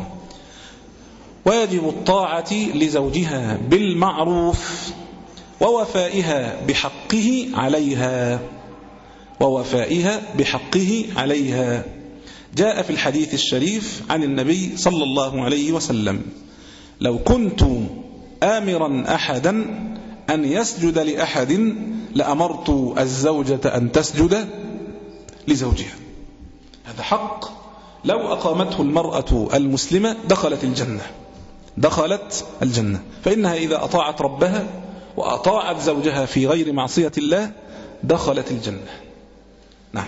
واجب الطاعة لزوجها بالمعروف ووفائها بحقه عليها ووفائها بحقه عليها. جاء في الحديث الشريف عن النبي صلى الله عليه وسلم: لو كنت آمرا أحدا أن يسجد لأحد لأمرت الزوجة أن تسجد لزوجها. هذا حق لو أقامته المرأة المسلمة دخلت الجنة دخلت الجنة فإنها إذا أطاعت ربها وأطاعت زوجها في غير معصية الله دخلت الجنة. نعم.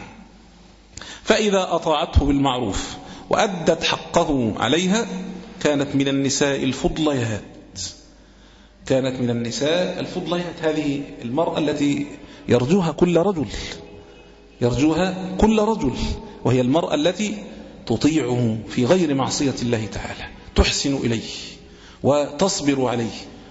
فإذا أطاعته بالمعروف وأدت حقه عليها كانت من النساء الفضليات كانت من النساء الفضليات هذه المرأة التي يرجوها كل رجل يرجوها كل رجل وهي المرأة التي تطيعه في غير معصية الله تعالى، تحسن إليه وتصبر عليه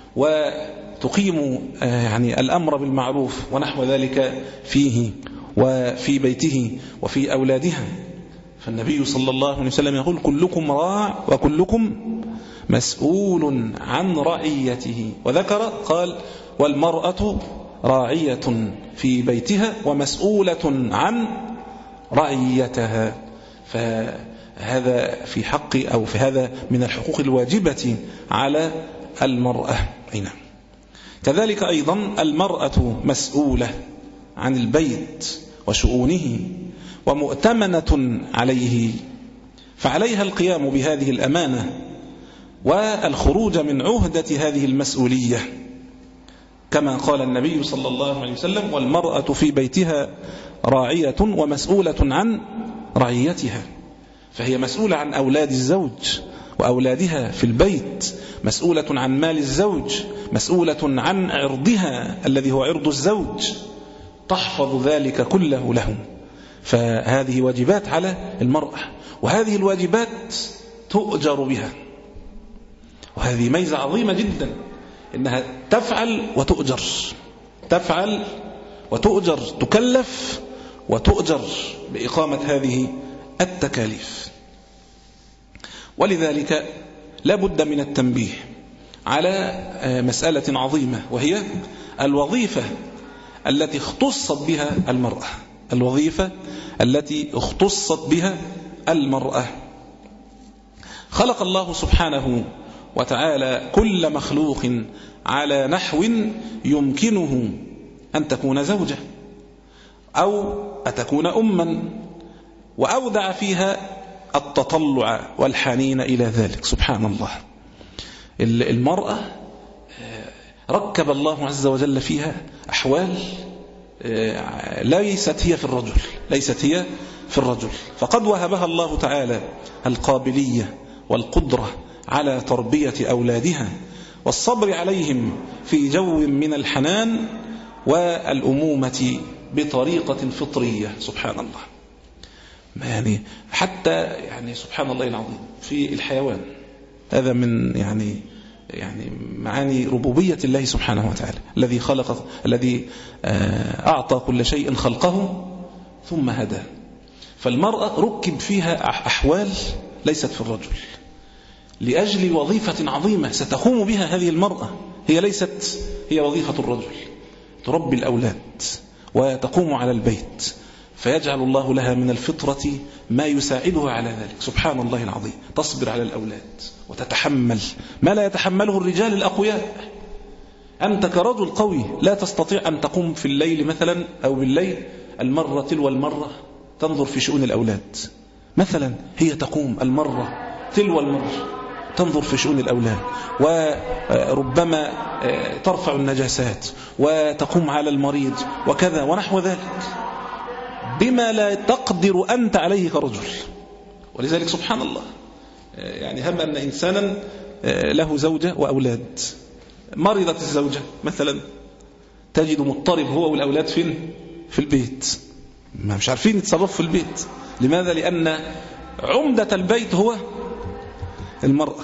وتقيم يعني الأمر بالمعروف ونحو ذلك فيه وفي بيته وفي أولادها. فالنبي صلى الله عليه وسلم يقول: كلكم راع وكلكم مسؤول عن رعيته. وذكر قال: والمرأة راعية في بيتها ومسؤولة عن رعيتها. فهذا في حق أو في هذا من الحقوق الواجبة على المرأة. كذلك أيضا المرأة مسؤولة عن البيت وشؤونه ومؤتمنة عليه، فعليها القيام بهذه الأمانة والخروج من عهدة هذه المسؤولية، كما قال النبي صلى الله عليه وسلم: والمرأة في بيتها راعية ومسؤولة عن رعيتها. فهي مسؤولة عن أولاد الزوج وأولادها في البيت، مسؤولة عن مال الزوج، مسؤولة عن عرضها الذي هو عرض الزوج، تحفظ ذلك كله له. فهذه واجبات على المرأة، وهذه الواجبات تؤجر بها، وهذه ميزة عظيمة جدا إنها تفعل وتؤجر تفعل وتؤجر تكلف وتؤجر بإقامة هذه التكاليف. ولذلك لا بد من التنبيه على مسألة عظيمة، وهي الوظيفة التي اختصت بها المرأة الوظيفة التي اختصت بها المرأة. خلق الله سبحانه وتعالى كل مخلوق على نحو يمكنه أن تكون زوجة أو أتكون أما، وأودع فيها التطلع والحنين إلى ذلك. سبحان الله، المرأة ركب الله عز وجل فيها أحوال ليست هي في الرجل ليست هي في الرجل فقد وهبها الله تعالى القابلية والقدرة على تربية أولادها والصبر عليهم في جو من الحنان والأمومة بطريقة فطرية. سبحان الله، يعني حتى يعني سبحان الله العظيم في الحيوان، هذا من يعني يعني معاني ربوبية الله سبحانه وتعالى، الذي خلق الذي أعطى كل شيء خلقه ثم هدى. فالمرأة ركب فيها أحوال ليست في الرجل لأجل وظيفة عظيمة ستقوم بها هذه المرأة، هي ليست هي وظيفة الرجل، تربي الأولاد وتقوم على البيت، فيجعل الله لها من الفطرة ما يساعدها على ذلك. سبحان الله العظيم، تصبر على الأولاد وتتحمل ما لا يتحمله الرجال الأقوياء. أنت كرجل قوي لا تستطيع أن تقوم في الليل مثلا أو بالليل المرة تلو المرة تنظر في شؤون الأولاد مثلا، هي تقوم المرة تلو المرة تنظر في شؤون الأولاد، وربما ترفع النجاسات وتقوم على المريض وكذا ونحو ذلك، بما لا تقدر أنت عليه كرجل. ولذلك سبحان الله، يعني هب أن إنسانا له زوجة وأولاد، مرضت الزوجة مثلا، تجد مضطرب هو والأولاد فين؟ في البيت، ما مش عارفين يتصرفوا في البيت. لماذا؟ لأن عمدة البيت هو المرأة،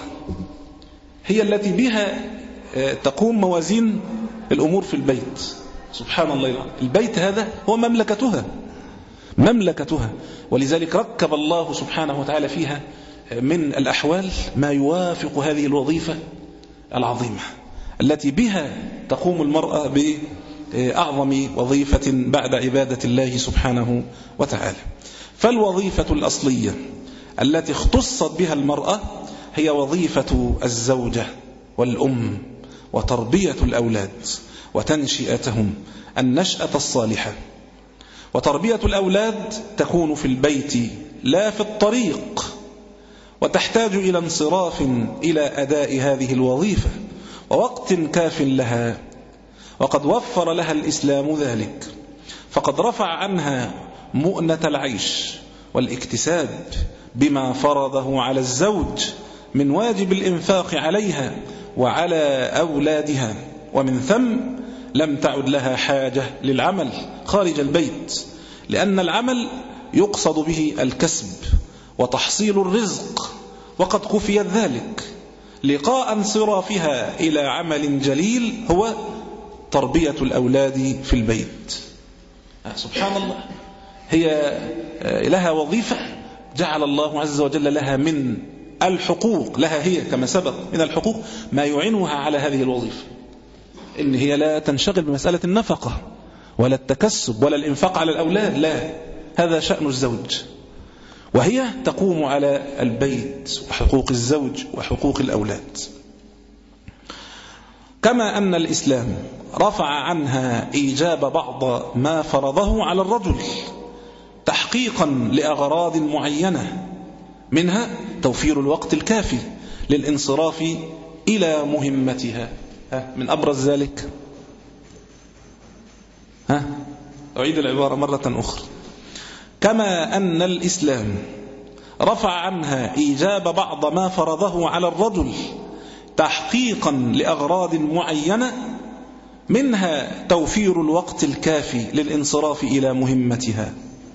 هي التي بها تقوم موازين الأمور في البيت. سبحان الله، البيت هذا هو مملكتها مملكتها ولذلك ركب الله سبحانه وتعالى فيها من الأحوال ما يوافق هذه الوظيفة العظيمة التي بها تقوم المرأة بأعظم وظيفة بعد عبادة الله سبحانه وتعالى. فالوظيفة الأصلية التي اختصت بها المرأة هي وظيفة الزوجة والأم، وتربية الأولاد وتنشئتهم النشأة الصالحة. وتربية الأولاد تكون في البيت لا في الطريق، وتحتاج إلى انصراف إلى أداء هذه الوظيفة ووقت كاف لها، وقد وفر لها الإسلام ذلك، فقد رفع عنها مؤنة العيش والاكتساب بما فرضه على الزوج من واجب الإنفاق عليها وعلى أولادها، ومن ثم لم تعد لها حاجة للعمل خارج البيت، لأن العمل يقصد به الكسب وتحصيل الرزق، وقد كفيت ذلك. لقاء انصرافها إلى عمل جليل هو تربية الأولاد في البيت. سبحان الله، هي لها وظيفة جعل الله عز وجل لها من الحقوق، لها هي كما سبق من الحقوق ما يعينها على هذه الوظيفة، إن هي لا تنشغل بمسألة النفقة ولا التكسب ولا الإنفاق على الأولاد، لا، هذا شأن الزوج، وهي تقوم على البيت وحقوق الزوج وحقوق الأولاد. كما أن الإسلام رفع عنها إيجاب بعض ما فرضه على الرجل تحقيقا لأغراض معينة، منها توفير الوقت الكافي للانصراف إلى مهمتها. من أبرز ذلك، ها أعيد العبارة مرة أخرى، كما أن الإسلام رفع عنها إيجاب بعض ما فرضه على الرجل تحقيقا لأغراض معينة، منها توفير الوقت الكافي للانصراف إلى مهمتها.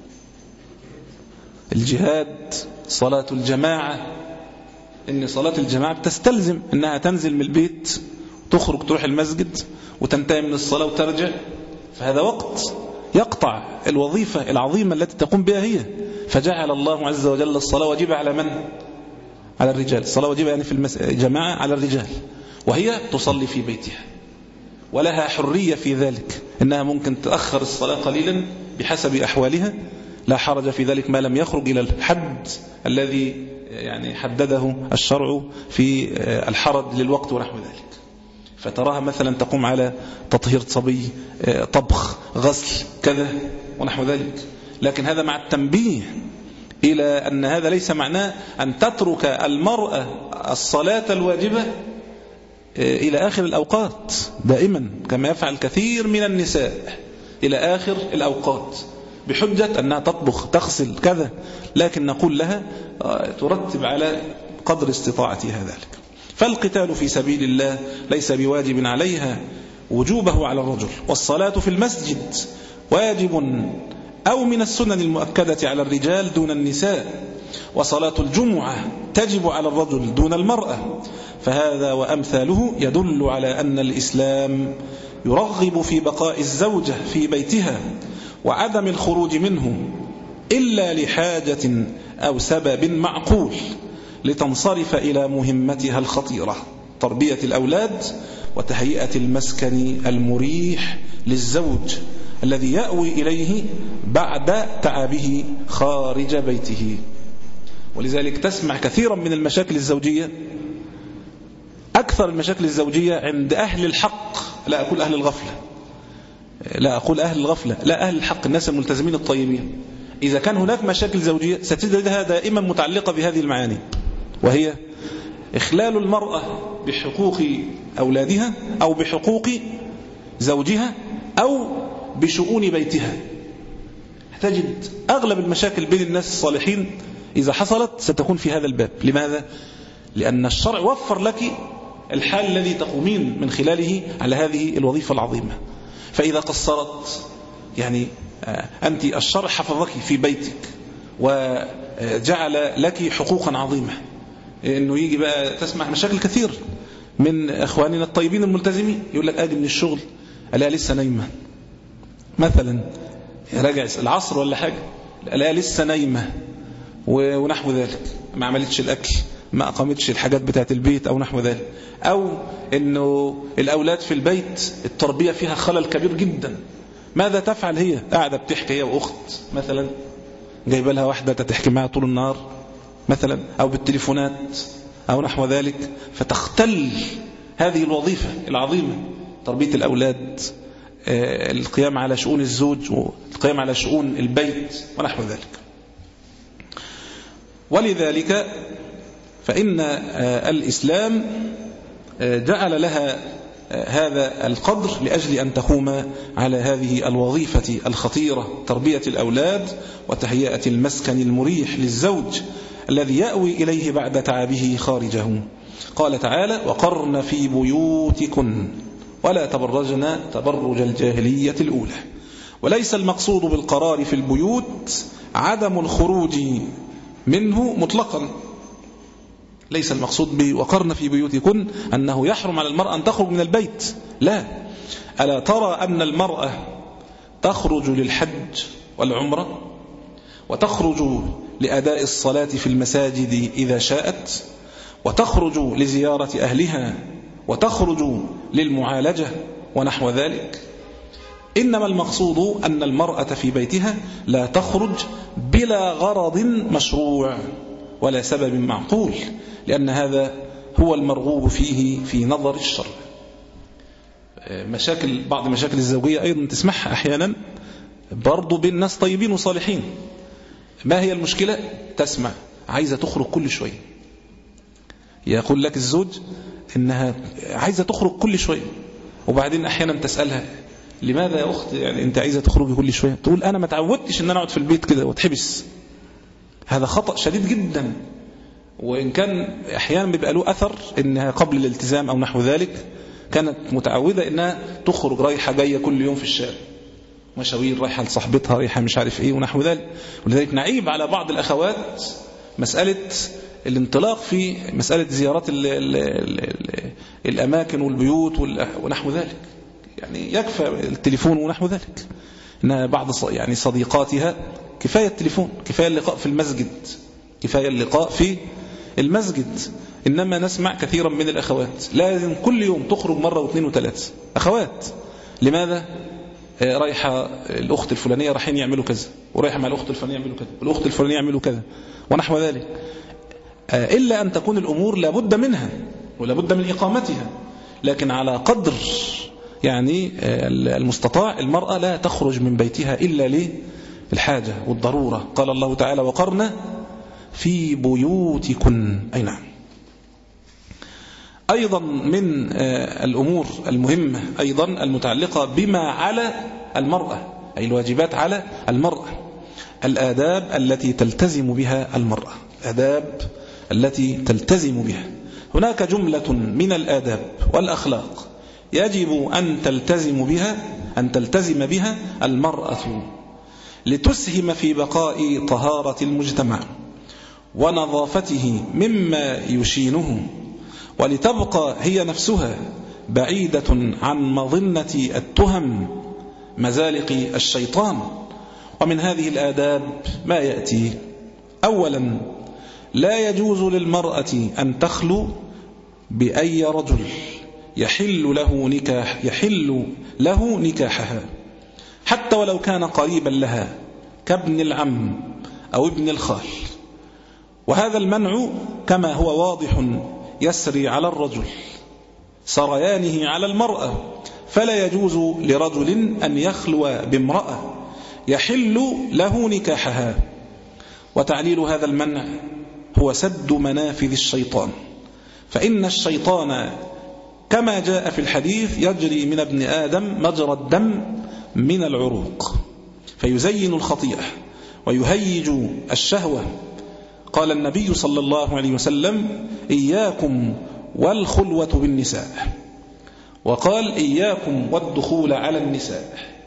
الجهاد، صلاة الجماعة، إن صلاة الجماعة بتستلزم أنها تنزل من البيت، تخرج تروح المسجد وتنتهي من الصلاة وترجع، فهذا وقت يقطع الوظيفة العظيمة التي تقوم بها هي. فجعل الله عز وجل الصلاة واجبة على من؟ على الرجال. الصلاة واجبة يعني في الجماعة على الرجال، وهي تصلي في بيتها ولها حرية في ذلك، إنها ممكن تأخر الصلاة قليلا بحسب أحوالها، لا حرج في ذلك ما لم يخرج إلى الحد الذي يعني حدده الشرع في الحرج للوقت ونحو ذلك. فتراها مثلا تقوم على تطهير صبي، طبخ، غسل، كذا ونحو ذلك، لكن هذا مع التنبيه إلى أن هذا ليس معناه أن تترك المرأة الصلاة الواجبة إلى آخر الأوقات دائما كما يفعل كثير من النساء إلى آخر الأوقات بحجة أنها تطبخ، تغسل، كذا، لكن نقول لها ترتب على قدر استطاعتها ذلك. فالقتال في سبيل الله ليس بواجب عليها وجوبه على الرجل، والصلاة في المسجد واجب أو من السنن المؤكدة على الرجال دون النساء، وصلاة الجمعة تجب على الرجل دون المرأة. فهذا وأمثاله يدل على أن الإسلام يرغب في بقاء الزوجة في بيتها وعدم الخروج منه إلا لحاجة أو سبب معقول لتنصرف إلى مهمتها الخطيرة، تربية الأولاد وتهيئة المسكن المريح للزوج الذي يأوي إليه بعد تعبه خارج بيته. ولذلك تسمع كثيرا من المشاكل الزوجية، أكثر المشاكل الزوجية عند أهل الحق، لا أقول أهل الغفلة، لا أقول أهل الغفلة، لا أهل الحق، الناس الملتزمين الطيبين. إذا كان هناك مشاكل زوجية ستجدها دائما متعلقة بهذه المعاني، وهي إخلال المرأة بحقوق أولادها أو بحقوق زوجها أو بشؤون بيتها. تجد أغلب المشاكل بين الناس الصالحين إذا حصلت ستكون في هذا الباب. لماذا؟ لأن الشرع وفر لك الحال الذي تقومين من خلاله على هذه الوظيفة العظيمة. فإذا قصرت يعني أنت الشرع حفظك في بيتك وجعل لك حقوقا عظيمة. إنه يجي بقى تسمع مشاكل كثير من أخواننا الطيبين الملتزمين، يقول لك أجي من الشغل ألاقي لسه نايمة مثلا، راجع العصر ولا حاجة ألاقي لسه نايمة ونحو ذلك، ما عملتش الأكل، ما أقامتش الحاجات بتاعت البيت أو نحو ذلك، أو إنه الأولاد في البيت التربية فيها خلل كبير جدا. ماذا تفعل هي؟ قاعدة بتحكي هي وأخت مثلا، جايبه لها واحدة تحكي معها طول النهار مثلا، أو بالتليفونات أو نحو ذلك، فتختل هذه الوظيفة العظيمة، تربية الأولاد، القيام على شؤون الزوج والقيام على شؤون البيت ونحو ذلك. ولذلك فإن الإسلام جعل لها هذا القدر لأجل أن تقوم على هذه الوظيفة الخطيرة، تربية الأولاد وتهيئة المسكن المريح للزوج الذي يأوي إليه بعد تعبه خارجه. قال تعالى: وقرن في بيوتكن ولا تبرجن تبرج الجاهلية الأولى. وليس المقصود بالقرار في البيوت عدم الخروج منه مطلقا. ليس المقصود بوقرن في بيوتكن أنه يحرم على المرأة أن تخرج من البيت، لا. ألا ترى أن المرأة تخرج للحج والعمرة، وتخرج لأداء الصلاة في المساجد إذا شاءت، وتخرج لزيارة أهلها، وتخرج للمعالجة ونحو ذلك. إنما المقصود أن المرأة في بيتها لا تخرج بلا غرض مشروع ولا سبب معقول، لأن هذا هو المرغوب فيه في نظر الشرع. مشاكل بعض مشاكل الزوجية أيضا تسمعها أحيانا برضو بين ناس طيبين وصالحين. ما هي المشكلة؟ تسمع عايزة تخرج كل شوية، يقول لك الزوج إنها عايزة تخرج كل شوية، وبعدين أحيانا تسألها: لماذا يا أخت يعني أنت عايزة تخرجي كل شوية؟ تقول: أنا ما تعودتش إن أنا أقعد في البيت كده واتحبس. هذا خطأ شديد جدا، وإن كان أحيانا بيبقى له أثر إنها قبل الالتزام أو نحو ذلك كانت متعودة إنها تخرج رايحة جاية كل يوم في الشارع، مشاوير، رايحة لصاحبتها، رايحة مش عارف إيه ونحو ذلك. ولذلك نعيب على بعض الأخوات مسألة الانطلاق في مسألة زيارات ال ال ال الأماكن والبيوت ونحو ذلك. يعني يكفى التليفون ونحو ذلك. إن بعض يعني صديقاتها كفاية التليفون، كفاية اللقاء في المسجد، كفاية اللقاء في المسجد. إنما نسمع كثيرا من الأخوات لازم كل يوم تخرج مرة واثنين وثلاثة. أخوات لماذا؟ رايحة الأخت الفلانية رايحين يعملوا كذا، ورايحة مع الأخت الفلانية يعملوا كذا، والأخت الفلانية يعملوا كذا ونحو ذلك. إلا أن تكون الأمور لابد منها ولابد من إقامتها، لكن على قدر يعني المستطاع المرأة لا تخرج من بيتها إلا للحاجة والضرورة. قال الله تعالى: وقرن في بيوتكن. أي نعم. أيضا من الأمور المهمة أيضا المتعلقة بما على المرأة، أي الواجبات على المرأة، الآداب التي تلتزم بها المرأة، الآداب التي تلتزم بها. هناك جملة من الآداب والأخلاق يجب أن تلتزم بها أن تلتزم بها المرأة لتسهم في بقاء طهارة المجتمع ونظافته مما يشينه، ولتبقى هي نفسها بعيدة عن مظنة التهم مزالق الشيطان. ومن هذه الآداب ما يأتي: أولا، لا يجوز للمرأة أن تخلو بأي رجل يحل له نكاح يحل له نكاحها، حتى ولو كان قريبا لها كابن العم أو ابن الخال. وهذا المنع كما هو واضح يسري على الرجل سريانه على المرأة، فلا يجوز لرجل أن يخلو بامرأة يحل له نكاحها. وتعليل هذا المنع هو سد منافذ الشيطان، فإن الشيطان كما جاء في الحديث يجري من ابن آدم مجرى الدم من العروق. فيزين الخطيئة ويهيج الشهوة. قال النبي صلى الله عليه وسلم: إياكم والخلوة بالنساء، وقال: إياكم والدخول على النساء.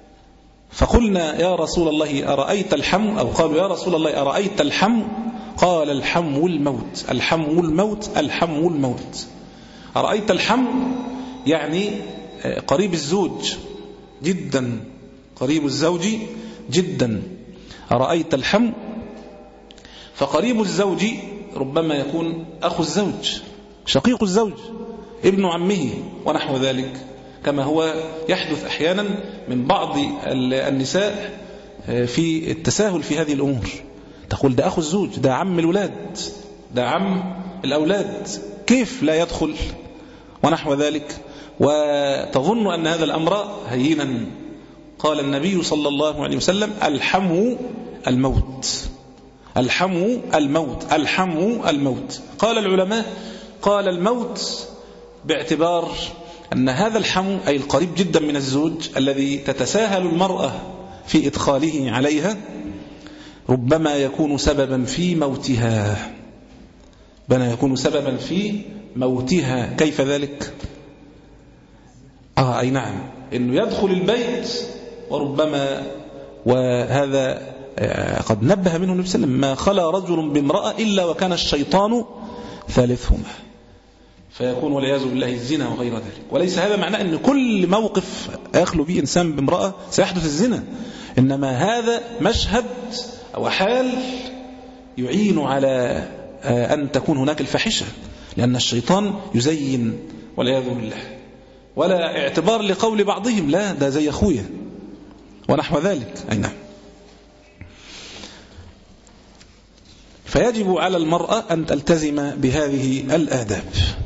فقلنا: يا رسول الله أرأيت الحم؟ أو قالوا: يا رسول الله أرأيت الحم؟ قال: الحم الموت، الحم الموت، الحم الموت. أرأيت الحم يعني قريب الزوج جدا، قريب الزوج جدا. أرأيت الحم، فقريب الزوج ربما يكون أخو الزوج، شقيق الزوج، ابن عمه ونحو ذلك، كما هو يحدث أحيانا من بعض النساء في التساهل في هذه الأمور. تقول: ده أخو الزوج، ده عم الأولاد، ده عم الأولاد، كيف لا يدخل ونحو ذلك، وتظن أن هذا الأمر هينا. قال النبي صلى الله عليه وسلم: الحم الموت، الحم الموت، الحم الموت. قال العلماء: قال الموت باعتبار أن هذا الحم أي القريب جدا من الزوج الذي تتساهل المرأة في إدخاله عليها ربما يكون سببا في موتها، ربما يكون سببا في موتها. كيف ذلك؟ آه أي نعم، إنه يدخل البيت وربما، وهذا قد نبه منه النبي صلى الله عليه وسلم: ما خلا رجل بامرأة إلا وكان الشيطان ثالثهما، فيكون والعياذ بالله الزنا وغير ذلك. وليس هذا معناه أن كل موقف يخلو به إنسان بامرأة سيحدث الزنا، إنما هذا مشهد أو حال يعين على أن تكون هناك الفاحشة، لأن الشيطان يزين والعياذ بالله. ولا اعتبار لقول بعضهم: لا ده زي أخويا ونحو ذلك. أي نعم. فيجب على المرأة أن تلتزم بهذه الآداب.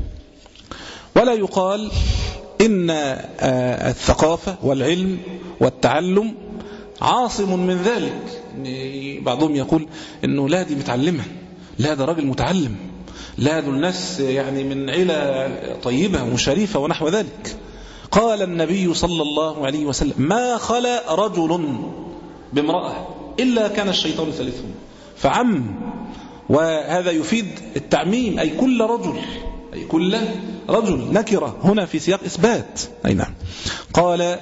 ولا يقال إن الثقافة والعلم والتعلم عاصم من ذلك. بعضهم يقول إنه لا دي متعلمة، لا ده راجل متعلم، لا دول الناس يعني من عيلة طيبة وشريفة ونحو ذلك. قال النبي صلى الله عليه وسلم: ما خلا رجل بامرأة إلا كان الشيطان ثالثهم. فعم، وهذا يفيد التعميم، أي كل رجل، أي كل رجل، نكرة هنا في سياق إثبات. أي نعم. قال: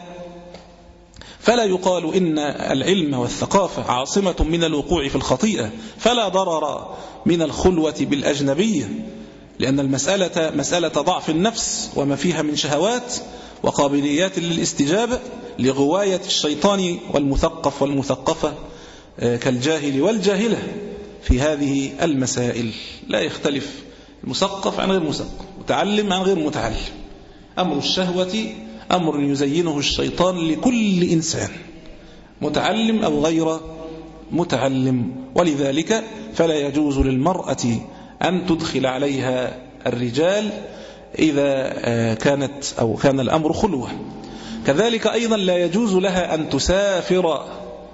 فلا يقال إن العلم والثقافة عاصمة من الوقوع في الخطيئة، فلا ضرر من الخلوة بالأجنبية، لأن المسألة مسألة ضعف النفس وما فيها من شهوات وقابليات للاستجابة لغواية الشيطان والمثقف والمثقفة كالجاهل والجاهلة في هذه المسائل. لا يختلف المثقف عن غير مثقف، متعلم عن غير متعلم. أمر الشهوة أمر يزينه الشيطان لكل إنسان، متعلم أو غير متعلم. ولذلك فلا يجوز للمرأة أن تدخل عليها الرجال إذا كانت أو كان الأمر خلوة. كذلك أيضا لا يجوز لها أن تسافر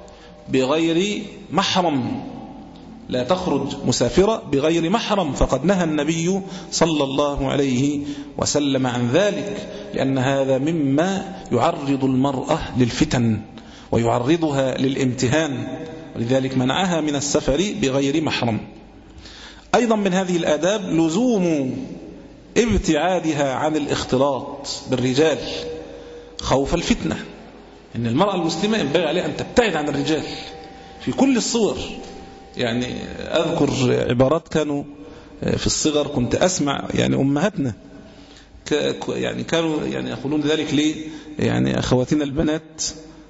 بغير محرم، لا تخرج مسافرة بغير محرم، فقد نهى النبي صلى الله عليه وسلم عن ذلك، لأن هذا مما يعرض المرأة للفتن ويعرضها للامتهان، ولذلك منعها من السفر بغير محرم. أيضا من هذه الآداب لزوم ابتعادها عن الاختلاط بالرجال خوف الفتنة. إن المرأة المسلمة ينبغي عليها أن تبتعد عن الرجال في كل الصور. يعني أذكر عبارات كانوا في الصغر كنت أسمع يعني أمهاتنا يعني كانوا يعني يقولون ذلك ليه يعني أخواتنا البنات،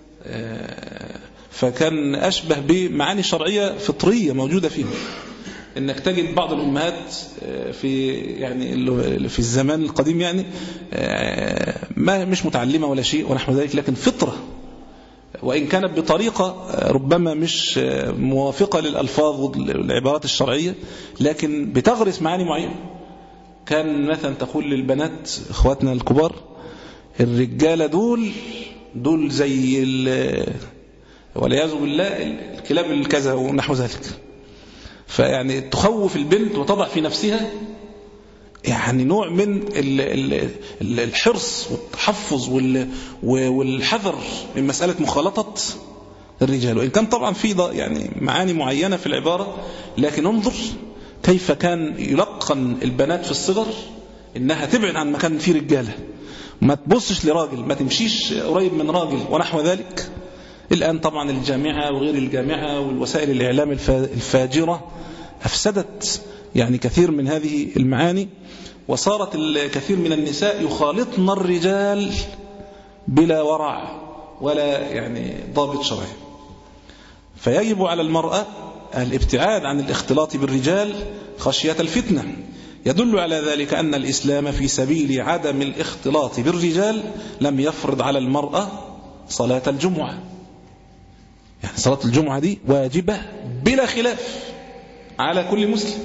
فكان أشبه بمعاني شرعية فطرية موجودة فيهم. إنك تجد بعض الأمهات في يعني في الزمان القديم يعني ما مش متعلمة ولا شيء ونحو ذلك، لكن فطرة، وإن كانت بطريقة ربما مش موافقة للألفاظ والعبارات الشرعية، لكن بتغرس معاني معينة. كان مثلا تقول للبنات اخواتنا الكبار: الرجالة دول دول زي والعياذ بالله الكلاب الكذا ونحو ذلك. فيعني تخوف البنت وتضع في نفسها يعني نوع من الحرص والتحفظ والحذر من مسألة مخالطة الرجال. وإن كان طبعا في يعني معاني معينة في العبارة، لكن انظر كيف كان يلقن البنات في الصغر إنها تبعد عن مكان فيه رجالة، ما تبصش لراجل، ما تمشيش قريب من راجل ونحو ذلك. الآن طبعا الجامعة وغير الجامعة والوسائل الإعلام الفاجرة أفسدت يعني كثير من هذه المعاني، وصارت الكثير من النساء يخالطن الرجال بلا ورع ولا يعني ضابط شرعي. فيجب على المرأة الابتعاد عن الاختلاط بالرجال خشية الفتنة. يدل على ذلك أن الإسلام في سبيل عدم الاختلاط بالرجال لم يفرض على المرأة صلاة الجمعة. يعني صلاة الجمعة دي واجبة بلا خلاف على كل مسلم.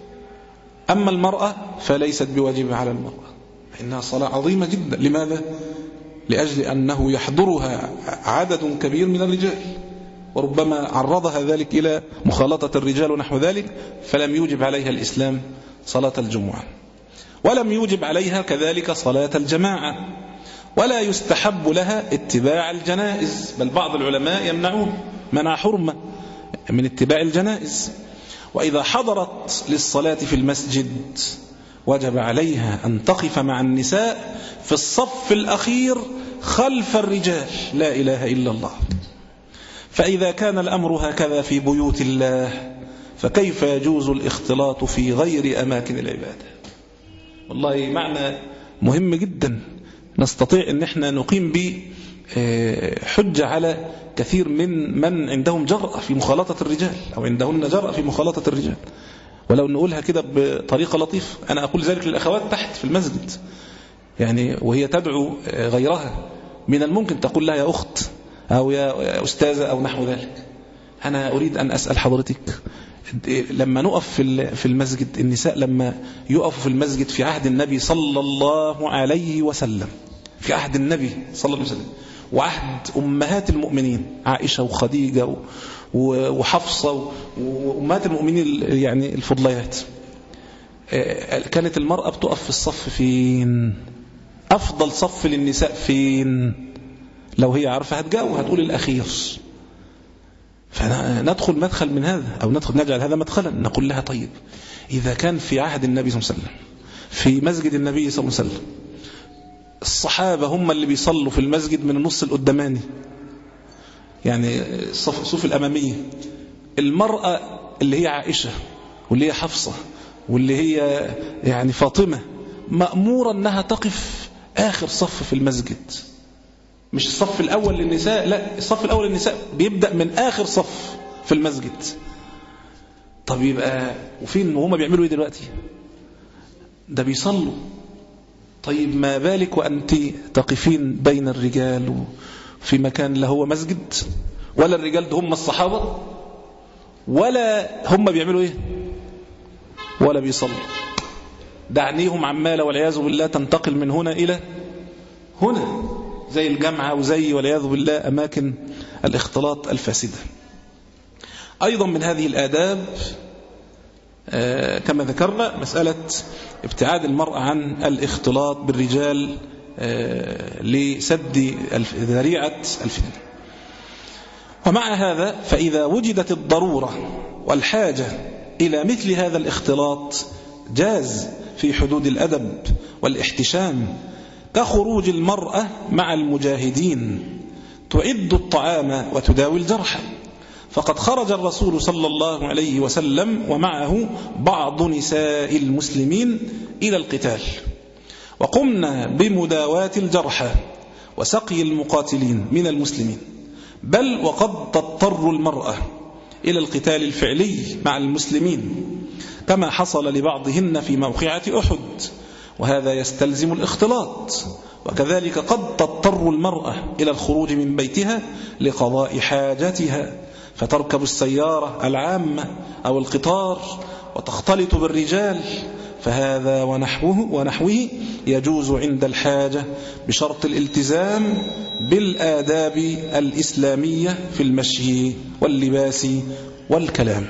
أما المرأة فليست بواجبة على المرأة، إنها صلاة عظيمة جدا. لماذا؟ لأجل أنه يحضرها عدد كبير من الرجال، وربما عرضها ذلك إلى مخالطة الرجال ونحو ذلك، فلم يوجب عليها الإسلام صلاة الجمعة، ولم يوجب عليها كذلك صلاة الجماعة، ولا يستحب لها اتباع الجنائز، بل بعض العلماء يمنعون منع حرمة من اتباع الجنائز. وإذا حضرت للصلاة في المسجد وجب عليها أن تقف مع النساء في الصف الأخير خلف الرجال، لا إله إلا الله. فإذا كان الأمر هكذا في بيوت الله، فكيف يجوز الاختلاط في غير أماكن العبادة؟ والله معنى مهم جدا نستطيع أن احنا نقيم به حجة على كثير من من عندهم جرأة في مخالطة الرجال، أو عندهن جرأة في مخالطة الرجال. ولو نقولها كده بطريقة لطيفة، أنا أقول ذلك للأخوات تحت في المسجد، يعني وهي تدعو غيرها، من الممكن تقول لها يا أخت أو يا أستاذة أو نحو ذلك. أنا أريد أن أسأل حضرتك، لما نقف في المسجد، النساء لما يقفوا في المسجد في عهد النبي صلى الله عليه وسلم، في عهد النبي صلى الله عليه وسلم وعهد أمهات المؤمنين عائشة وخديجة وحفصة وأمهات المؤمنين يعني الفضليات، كانت المرأة بتقف في الصف فين؟ أفضل صف للنساء فين؟ لو هي عارفة هتجاوب هتقول الأخير. فندخل مدخل من هذا، أو ندخل نجعل هذا مدخلا، نقول لها طيب إذا كان في عهد النبي صلى الله عليه وسلم في مسجد النبي صلى الله عليه وسلم الصحابة هم اللي بيصلوا في المسجد من النص القداماني، يعني الصف الأمامية، المرأة اللي هي عائشة واللي هي حفصة واللي هي يعني فاطمة مأمورة أنها تقف آخر صف في المسجد، مش الصف الأول للنساء، لا، الصف الأول للنساء بيبدأ من آخر صف في المسجد. طب يبقى وفين وهم بيعملوا ايه دلوقتي؟ ده بيصلوا. طيب ما بالك وأنت تقفين بين الرجال في مكان لا هو مسجد ولا الرجال ده هم الصحابة ولا هم بيعملوا ايه ولا بيصلوا، دعنيهم عمالة والعياذ بالله تنتقل من هنا إلى هنا، زي الجامعة وزي والعياذ بالله أماكن الاختلاط الفاسدة. أيضا من هذه الآداب آه كما ذكرنا مسألة ابتعاد المرأة عن الاختلاط بالرجال آه لسد ذريعة الفتنة. ومع هذا فإذا وجدت الضرورة والحاجة إلى مثل هذا الاختلاط جاز في حدود الأدب والاحتشام، كخروج المرأة مع المجاهدين تعد الطعام وتداوي الجرحى، فقد خرج الرسول صلى الله عليه وسلم ومعه بعض نساء المسلمين إلى القتال، وقمنا بمداواة الجرحى وسقي المقاتلين من المسلمين، بل وقد تضطر المرأة إلى القتال الفعلي مع المسلمين كما حصل لبعضهن في موقعة أحد، وهذا يستلزم الاختلاط. وكذلك قد تضطر المرأة إلى الخروج من بيتها لقضاء حاجتها، فتركب السيارة العامة أو القطار وتختلط بالرجال، فهذا ونحوه, ونحوه يجوز عند الحاجة بشرط الالتزام بالآداب الإسلامية في المشي واللباس والكلام.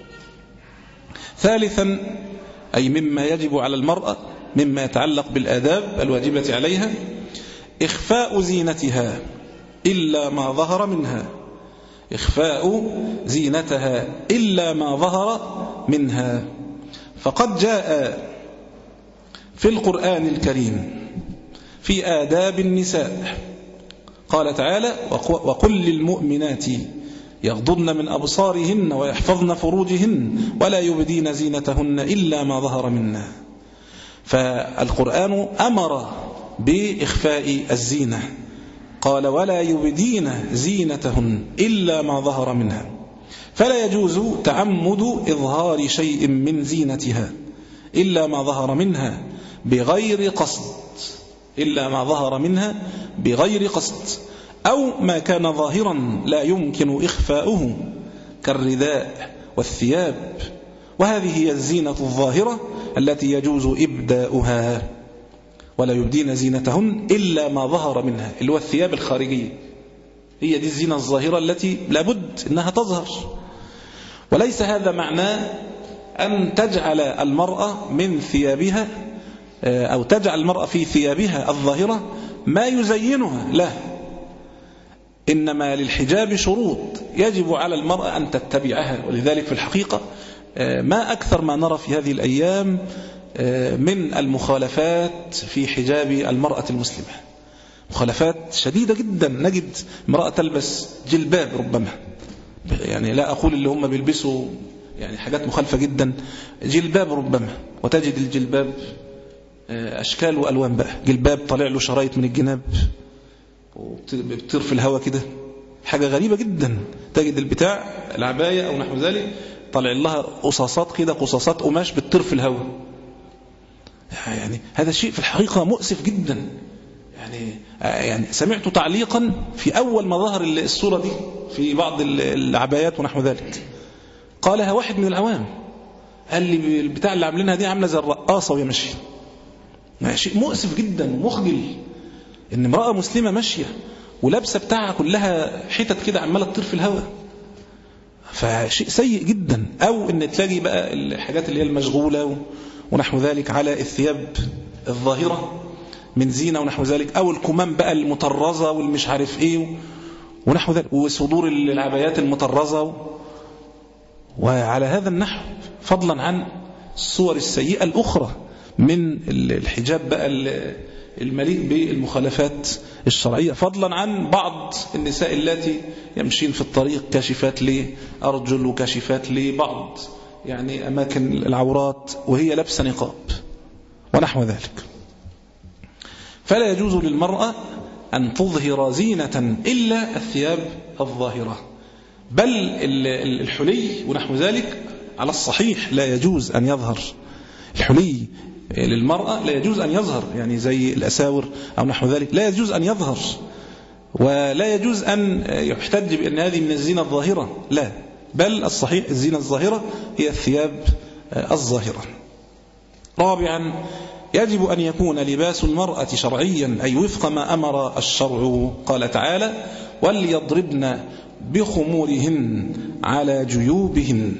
ثالثا، أي مما يجب على المرأة مما يتعلق بالآداب الواجبة عليها، إخفاء زينتها إلا ما ظهر منها. إخفاء زينتها إلا ما ظهر منها. فقد جاء في القرآن الكريم في آداب النساء قال تعالى: وقل للمؤمنات يغضضن من أبصارهن ويحفظن فروجهن ولا يبدين زينتهن إلا ما ظهر منها. فالقرآن أمر بإخفاء الزينة، قال: ولا يبدين زينتهن إلا ما ظهر منها. فلا يجوز تعمد إظهار شيء من زينتها إلا ما ظهر منها بغير قصد إلا ما ظهر منها بغير قصد أو ما كان ظاهرا لا يمكن إخفاؤه كالرداء والثياب، وهذه هي الزينة الظاهرة التي يجوز إبداؤها. ولا يبدين زينتهن إلا ما ظهر منها، اللي هو الثياب الخارجية، هي دي الزينة الظاهرة التي لابد أنها تظهر. وليس هذا معناه أن تجعل المرأة من ثيابها أو تجعل المرأة في ثيابها الظاهرة ما يزينها، لا، إنما للحجاب شروط يجب على المرأة أن تتبعها. ولذلك في الحقيقة ما أكثر ما نرى في هذه الأيام من المخالفات في حجاب المرأة المسلمة، مخالفات شديدة جدا. نجد امرأة تلبس جلباب، ربما يعني لا أقول اللي هم بيلبسوا يعني حاجات مخالفة جدا، جلباب ربما، وتجد الجلباب أشكال وألوان بقى، جلباب طالع له شرايط من الجناب وبتطير في الهواء كده، حاجة غريبة جدا. تجد البتاع العباية أو نحو ذلك طالع لها قصاصات كده، قصاصات قماش بتطير في الهواء. يعني هذا شيء في الحقيقة مؤسف جدا. يعني يعني سمعت تعليقا في أول ما ظهر الصورة دي في بعض العبايات ونحو ذلك، قالها واحد من العوام، قال لي البتاع اللي عاملينها دي عاملة زي الرقاصة وهي ماشية. شيء مؤسف جدا ومخجل ان امرأة مسلمة ماشية ولابسة بتاعها كلها حتت كده عمالة تطير في الهواء، فشيء سيء جدا. او ان تلاقي بقى الحاجات اللي هي المشغولة ونحو ذلك على الثياب الظاهرة من زينة ونحو ذلك، او الكمام بقى المطرزة والمش عارف ايه ونحو ذلك، وصدور العبايات المطرزة. وعلى هذا النحو فضلا عن الصور السيئة الأخرى من الحجاب بقى المليء بالمخالفات الشرعية، فضلا عن بعض النساء التي يمشين في الطريق كاشفات لأرجل وكاشفات لبعض يعني أماكن العورات وهي لابسة نقاب ونحو ذلك. فلا يجوز للمرأة أن تظهر زينة إلا الثياب الظاهرة، بل الحلي ونحو ذلك على الصحيح لا يجوز أن يظهر. الحلي للمرأة لا يجوز أن يظهر، يعني زي الأساور أو نحو ذلك لا يجوز أن يظهر، ولا يجوز أن يحتج بأن هذه من الزينة الظاهرة، لا، بل الصحيح الزينة الظاهرة هي الثياب الظاهرة. رابعا، يجب أن يكون لباس المرأة شرعيا، أي وفق ما أمر الشرع. قال تعالى: وليضربن بخمورهن على جيوبهن.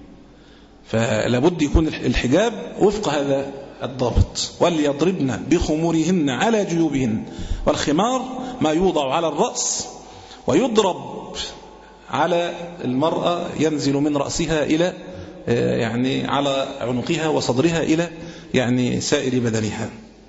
فلابد يكون الحجاب وفق هذا الضابط، وليضربن بخمورهن على جيوبهن. والخمار ما يوضع على الرأس ويضرب على المرأة، ينزل من رأسها إلى يعني على عنقها وصدرها إلى يعني سائر بدنها.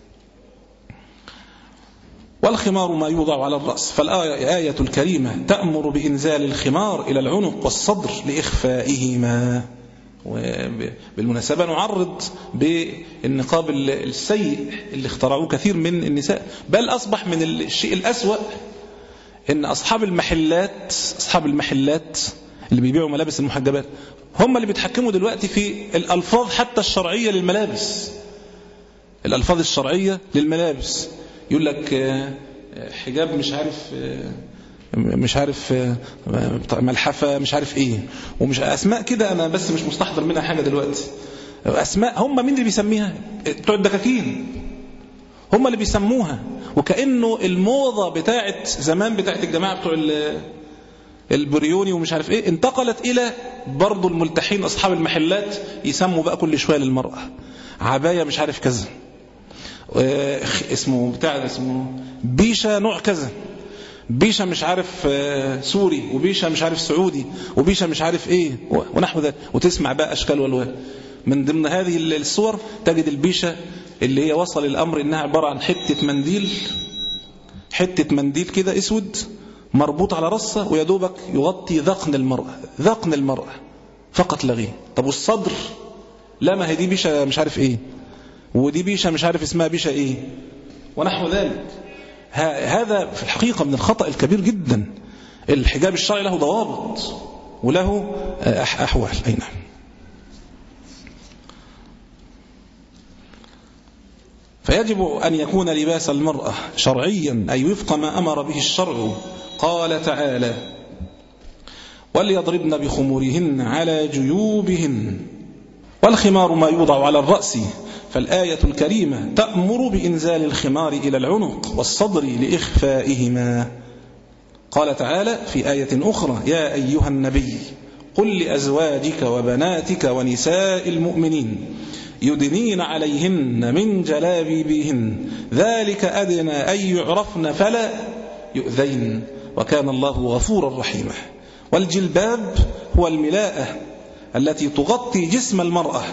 والخمار ما يوضع على الرأس، فالآية الكريمة تأمر بإنزال الخمار إلى العنق والصدر لإخفائهما. وبالمناسبة نعرض بالنقاب السيء اللي اخترعوه كثير من النساء، بل أصبح من الشيء الأسوأ إن أصحاب المحلات أصحاب المحلات اللي بيبيعوا ملابس المحجبات هم اللي بيتحكموا دلوقتي في الألفاظ حتى الشرعية للملابس. الألفاظ الشرعية للملابس يقول لك حجاب مش عارف مش عارف ملحفة مش عارف ايه، ومش اسماء كده، انا بس مش مستحضر منها حاجة دلوقتي. اسماء هم مين اللي بيسميها؟ بتوع الدكاكين هم اللي بيسموها، وكأنه الموضة بتاعت زمان بتاعت الجماعة بتوع البريوني ومش عارف ايه انتقلت الى برضو الملتحين اصحاب المحلات يسموا بقى كل شوية للمرأة عباية مش عارف كذا، اسمه بتاع اسمه بيشة نوع كذا، بيشة مش عارف سوري، وبيشة مش عارف سعودي، وبيشة مش عارف ايه ونحو ذلك، وتسمع بقى اشكال والوان. من ضمن هذه الصور تجد البيشة اللي هي وصل الامر انها عبارة عن حتة منديل، حتة منديل كده اسود مربوط على رأسه ويدوبك يغطي ذقن المرأة، ذقن المرأة فقط لا غير. طب والصدر؟ لا، ما هي دي بيشة مش عارف ايه، ودي بيشة مش عارف اسمها بيشة ايه ونحو ذلك. هذا في الحقيقة من الخطأ الكبير جدا. الحجاب الشرعي له ضوابط وله أحوال. أي نعم. فيجب أن يكون لباس المرأة شرعيا، أي وفق ما أمر به الشرع. قال تعالى: وليضربن بخمورهن على جيوبهن. والخمار ما يوضع على الرأس، فالآية الكريمة تأمر بإنزال الخمار إلى العنق والصدر لإخفائهما. قال تعالى في آية أخرى: يا أيها النبي قل لأزواجك وبناتك ونساء المؤمنين يدنين عليهن من جلابيبهن ذلك أدنى أن يعرفن فلا يؤذين وكان الله غفورا رحيما. والجلباب هو الملاءة التي تغطي جسم المرأة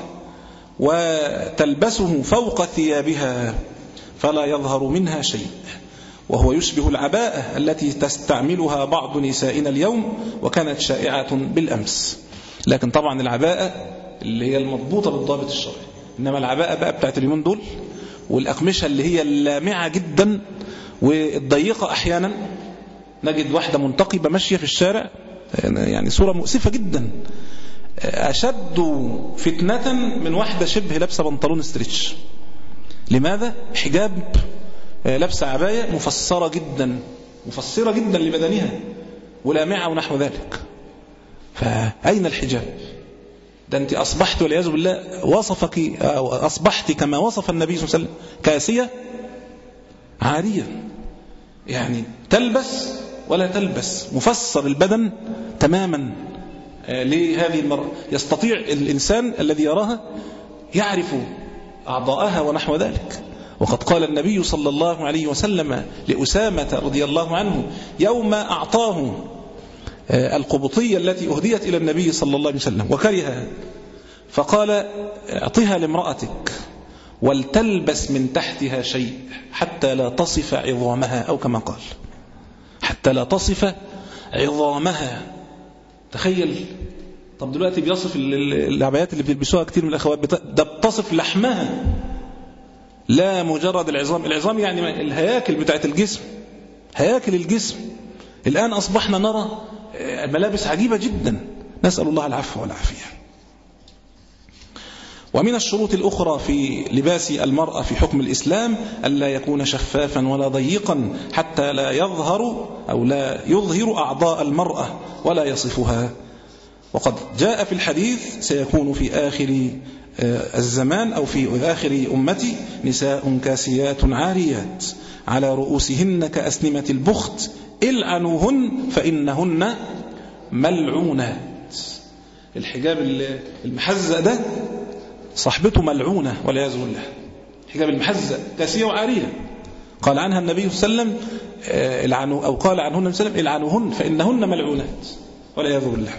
وتلبسه فوق ثيابها فلا يظهر منها شيء، وهو يشبه العباءة التي تستعملها بعض نسائنا اليوم وكانت شائعة بالأمس. لكن طبعا العباءة اللي هي المضبوطة بالضابط الشرعي، إنما العباءة بقى بتاعت اليومين دول والأقمشة اللي هي اللامعة جدا والضيقة، أحيانا نجد واحدة منتقبة ماشية في الشارع، يعني صورة مؤسفة جدا، أشد فتنة من واحدة شبه لابسة بنطلون ستريتش. لماذا؟ حجاب، لابسة عباية مفسرة جدا، مفسرة جدا لبدنها ولامعة ونحو ذلك. فأين الحجاب؟ ده أنت أصبحت والعياذ بالله وصفك أو أصبحت كما وصف النبي صلى الله عليه وسلم، كاسية عارية، يعني تلبس ولا تلبس، مفسر البدن تماما لهذه المرأة. يستطيع الإنسان الذي يراها يعرف أعضاءها ونحو ذلك. وقد قال النبي صلى الله عليه وسلم لأسامة رضي الله عنه يوم أعطاه القبطية التي أهديت إلى النبي صلى الله عليه وسلم وكرهها، فقال: اعطها لامرأتك ولتلبس من تحتها شيء حتى لا تصف عظامها، أو كما قال حتى لا تصف عظامها. تخيل. طب دلوقتي بيصف العبايات اللي بيلبسوها كتير من الأخوات، ده بتصف لحمها لا مجرد العظام. العظام يعني الهياكل بتاعت الجسم، هياكل الجسم. الآن أصبحنا نرى ملابس عجيبة جدا، نسأل الله العفو والعافية. ومن الشروط الأخرى في لباس المرأة في حكم الإسلام ألا يكون شفافا ولا ضيقا حتى لا يظهر أو لا يظهر أعضاء المرأة ولا يصفها. وقد جاء في الحديث: سيكون في آخر الزمان أو في آخر أمتي نساء كاسيات عاريات على رؤوسهن كأسنمة البخت العنوهن فإنهن ملعونات. الحجاب المحزق ده صاحبته ملعونة والعياذ بالله. حجاب المحزق كاسية وعارية، قال عنها النبي صلى الله عليه وسلم العنو أو قال عنهن النبي صلى الله عليه وسلم العنوهن فإنهن ملعونات والعياذ بالله.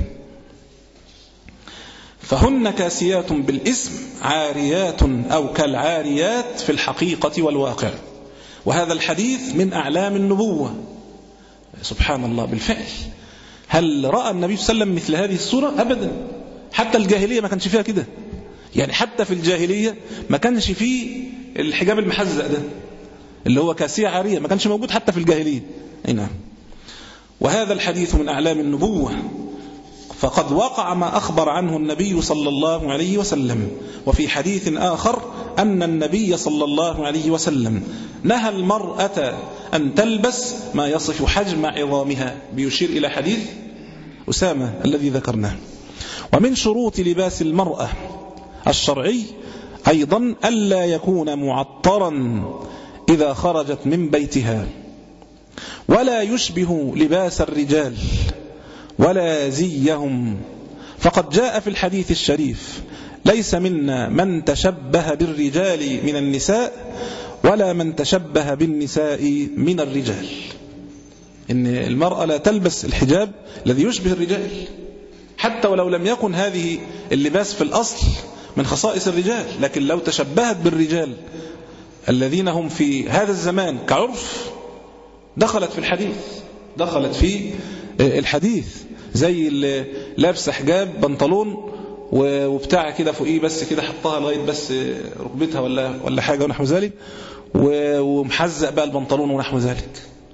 فهن كاسيات بالاسم عاريات أو كالعاريات في الحقيقة والواقع. وهذا الحديث من أعلام النبوة. سبحان الله. بالفعل هل رأى النبي صلى الله عليه وسلم مثل هذه الصورة؟ أبدا. حتى الجاهلية ما كانش فيها كده، يعني حتى في الجاهلية ما كانش فيه الحجاب المحزق ده اللي هو كاسية عارية، ما كانش موجود حتى في الجاهلية. أي نعم. وهذا الحديث من أعلام النبوة، فقد وقع ما أخبر عنه النبي صلى الله عليه وسلم. وفي حديث آخر أن النبي صلى الله عليه وسلم نهى المرأة أن تلبس ما يصف حجم عظامها، بيشير إلى حديث أسامة الذي ذكرناه. ومن شروط لباس المرأة الشرعي أيضا ألا يكون معطرا إذا خرجت من بيتها، ولا يشبه لباس الرجال ولا زيهم. فقد جاء في الحديث الشريف: ليس منا من تشبه بالرجال من النساء ولا من تشبه بالنساء من الرجال. إن المرأة لا تلبس الحجاب الذي يشبه الرجال، حتى ولو لم يكن هذه اللباس في الأصل من خصائص الرجال، لكن لو تشبهت بالرجال الذين هم في هذا الزمان كعرف دخلت في الحديث، دخلت في الحديث، زي اللي لابس حجاب بنطلون وبتاع كده فوقيه بس كده حطها لغاية بس ركبتها ولا ولا حاجة ونحو ذلك، ومحزق بقى البنطلون ونحو ذلك.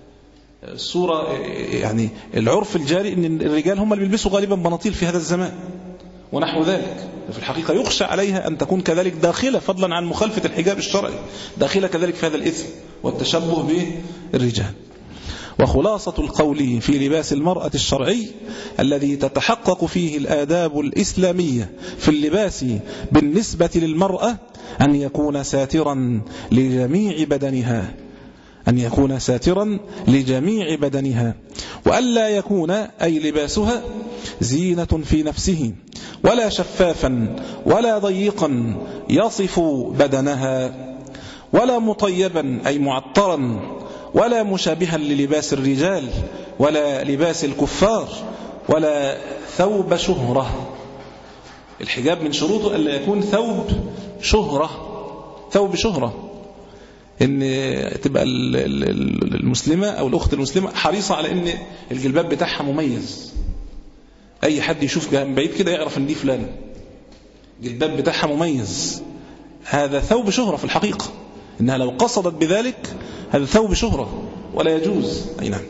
الصورة يعني العرف الجاري ان الرجال هم اللي بيلبسوا غالبا بناطيل في هذا الزمان ونحو ذلك. في الحقيقة يخشى عليها أن تكون كذلك داخلة، فضلا عن مخالفة الحجاب الشرعي، داخلة كذلك في هذا الإثم والتشبه بالرجال. وخلاصة القول في لباس المرأة الشرعي الذي تتحقق فيه الآداب الإسلامية في اللباس بالنسبة للمرأة أن يكون ساترا لجميع بدنها، أن يكون ساترا لجميع بدنها، وألا يكون أي لباسها زينة في نفسه، ولا شفافا ولا ضيقا يصف بدنها، ولا مطيبا أي معطرا، ولا مشابها للباس الرجال، ولا لباس الكفار، ولا ثوب شهرة. الحجاب من شروطه ألا يكون ثوب شهرة، ثوب شهرة، ان تبقى المسلمة او الاخت المسلمة حريصة على ان الجلباب بتاعها مميز، اي حد يشوف من بعيد كده يعرف ان دي فلان الجلباب بتاعها مميز. هذا ثوب شهرة في الحقيقة، انها لو قصدت بذلك هذا ثوب شهرة ولا يجوز. اي نعم.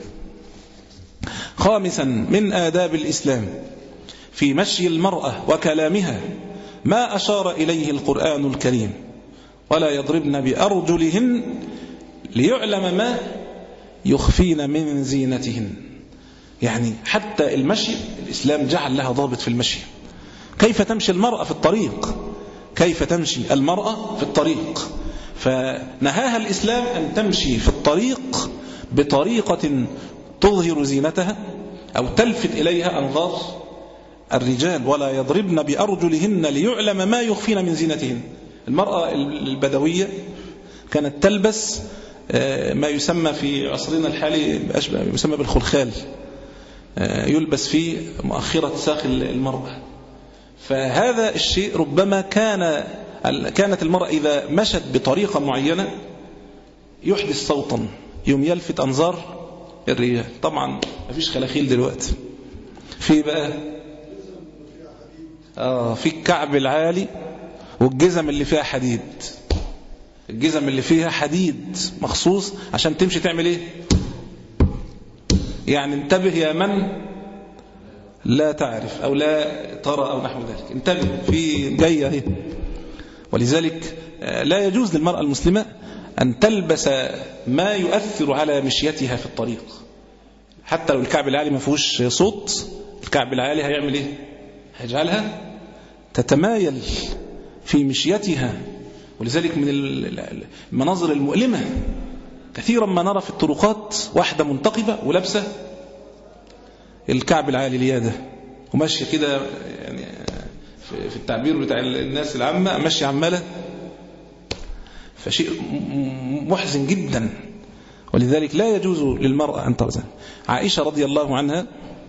خامسا من آداب الإسلام في مشي المرأة وكلامها ما أشار إليه القرآن الكريم: ولا يضربن بأرجلهن ليعلم ما يخفين من زينتهن. يعني حتى المشي الإسلام جعل لها ضابط في المشي. كيف تمشي المرأة في الطريق، كيف تمشي المرأة في الطريق، فنهاها الإسلام أن تمشي في الطريق بطريقة تظهر زينتها أو تلفت إليها أنظار الرجال. ولا يضربن بأرجلهن ليعلم ما يخفين من زينتهن. المرأة البدوية كانت تلبس ما يسمى في عصرنا الحالي يسمى بالخلخال، يلبس فيه مؤخرة ساق المرأة. فهذا الشيء ربما كان كانت المرأة إذا مشت بطريقة معينة يحدث صوتا يوم يلفت أنظار الرجال. طبعا ما فيش خلاخيل دلوقتي، في بقى آه في الكعب العالي والجزم اللي فيها حديد، الجزم اللي فيها حديد مخصوص عشان تمشي تعمل ايه؟ يعني انتبه يا من لا تعرف او لا ترى او نحو ذلك، انتبه في جاية اهي. ولذلك لا يجوز للمرأة المسلمة أن تلبس ما يؤثر على مشيتها في الطريق. حتى لو الكعب العالي ما فيهوش صوت، الكعب العالي هيعمل ايه؟ هيجعلها تتمايل في مشيتها. ولذلك من المناظر المؤلمة كثيرا ما نرى في الطرقات واحدة منتقبة ولابسة الكعب العالي ليادة وماشية كده، يعني في التعبير بتاع الناس العامة ماشية عمالة، فشيء محزن جدا. ولذلك لا يجوز للمرأة أن ترزن. عائشة رضي الله عنها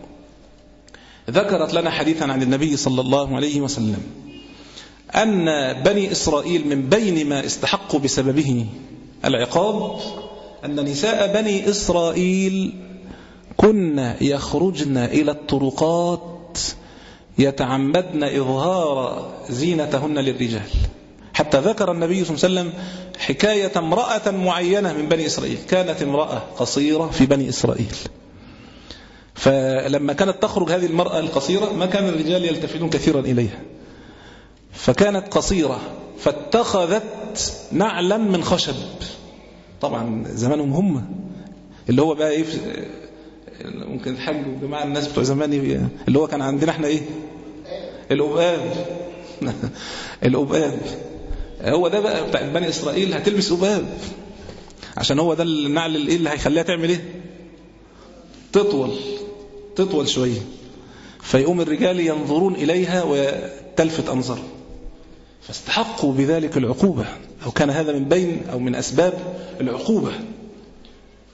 ذكرت لنا حديثا عن النبي صلى الله عليه وسلم أن بني إسرائيل من بين ما استحقوا بسببه العقاب أن نساء بني إسرائيل كن يخرجن إلى الطرقات يتعمدن إظهار زينتهن للرجال. حتى ذكر النبي صلى الله عليه وسلم حكاية امرأة معينة من بني إسرائيل، كانت امرأة قصيرة في بني إسرائيل، فلما كانت تخرج هذه المرأة القصيرة ما كان الرجال يلتفتون كثيرا إليها، فكانت قصيرة فاتخذت نعلا من خشب. طبعا زمانهم هم اللي هو بقى ايه، ممكن الحاج وجماعة الناس بتوع زمان اللي هو كان عندنا احنا ايه، الأباب الأباب هو ده بقى بتاع بني إسرائيل، هتلبس أباب عشان هو ده النعل اللي, اللي هيخليها تعمل ايه، تطول تطول شوية، فيقوم الرجال ينظرون إليها وتلفت أنظر، فاستحقوا بذلك العقوبة، أو كان هذا من بين أو من أسباب العقوبة.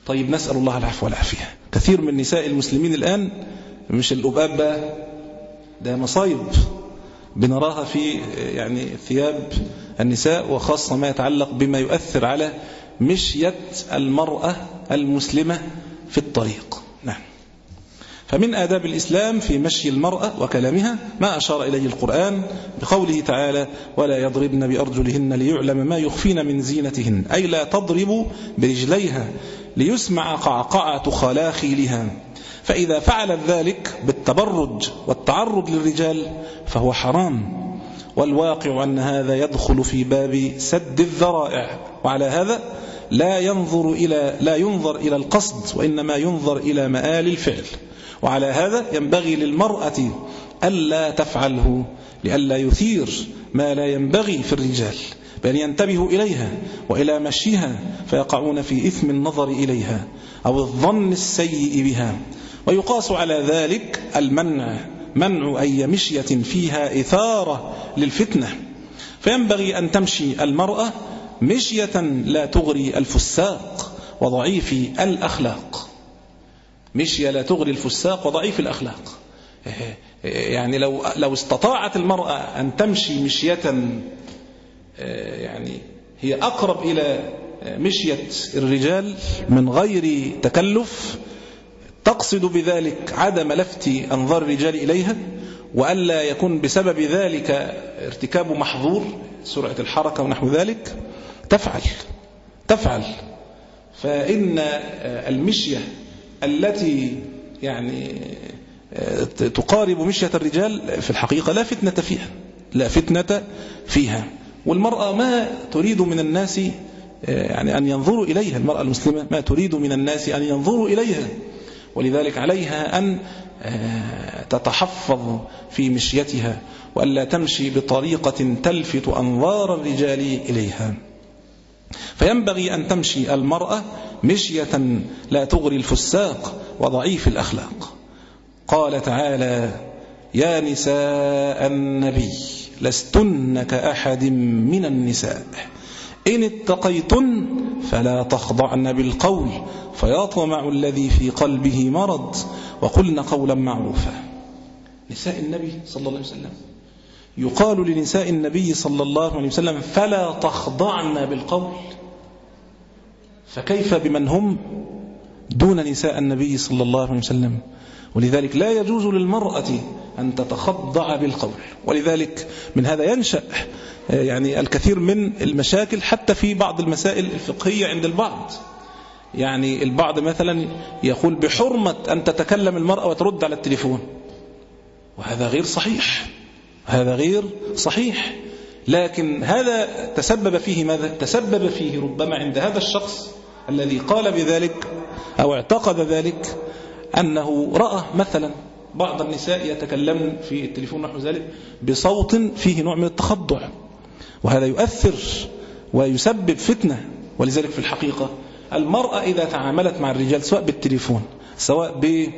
طيب نسأل الله العفو والعافية. كثير من نساء المسلمين الآن مش الأباب بقى، ده مصايب بنراها في يعني ثياب النساء، وخاصة ما يتعلق بما يؤثر على مشية المرأة المسلمة في الطريق. نعم. فمن آداب الإسلام في مشي المرأة وكلامها ما أشار إليه القرآن بقوله تعالى: ولا يضربن بأرجلهن ليعلم ما يخفين من زينتهن، أي لا تضرب برجليها ليسمع قعقعة خلاخيلها. فإذا فعلت ذلك بالتبرج والتعرض للرجال فهو حرام، والواقع أن هذا يدخل في باب سد الذرائع. وعلى هذا لا ينظر إلى لا ينظر إلى القصد، وإنما ينظر إلى مآل الفعل. وعلى هذا ينبغي للمرأة ألا تفعله لئلا يثير ما لا ينبغي في الرجال، بل ينتبهوا إليها وإلى مشيها فيقعون في إثم النظر إليها أو الظن السيء بها. ويقاس على ذلك المنع، منع أي مشية فيها إثارة للفتنة. فينبغي أن تمشي المرأة مشية لا تغري الفساق وضعيف الأخلاق، مشية لا تغري الفساق وضعيف الأخلاق. يعني لو لو استطاعت المرأة أن تمشي مشية يعني هي أقرب إلى مشية الرجال من غير تكلف، تقصد بذلك عدم لفت أنظار الرجال إليها، وألا يكون بسبب ذلك ارتكاب محظور سرعة الحركة ونحو ذلك، تفعل تفعل فإن المشية التي يعني تقارب مشية الرجال في الحقيقة لا فتنة فيها، لا فتنة فيها. والمرأة ما تريد من الناس يعني أن ينظروا إليها، المرأة المسلمة ما تريد من الناس أن ينظروا إليها، ولذلك عليها أن تتحفظ في مشيتها وألا تمشي بطريقة تلفت أنظار الرجال إليها. فينبغي أن تمشي المرأة مشية لا تغري الفساق وضعيف الأخلاق. قال تعالى: يا نساء النبي لستن كأحد من النساء إن اتقيتن فلا تخضعن بالقول فيطمع الذي في قلبه مرض وقلن قولا معروفا. نساء النبي صلى الله عليه وسلم يقال لنساء النبي صلى الله عليه وسلم فلا تخضعن بالقول، فكيف بمن هم دون نساء النبي صلى الله عليه وسلم؟ ولذلك لا يجوز للمرأة أن تتخضع بالقول. ولذلك من هذا ينشأ يعني الكثير من المشاكل حتى في بعض المسائل الفقهية عند البعض. يعني البعض مثلا يقول بحرمة أن تتكلم المرأة وترد على التليفون، وهذا غير صحيح، هذا غير صحيح. لكن هذا تسبب فيه ماذا؟ تسبب فيه ربما عند هذا الشخص الذي قال بذلك أو اعتقد ذلك أنه رأى مثلا بعض النساء يتكلمن في التليفون نحو ذلك بصوت فيه نوع من التخضع، وهذا يؤثر ويسبب فتنة. ولذلك في الحقيقة المرأة إذا تعاملت مع الرجال سواء بالتليفون سواء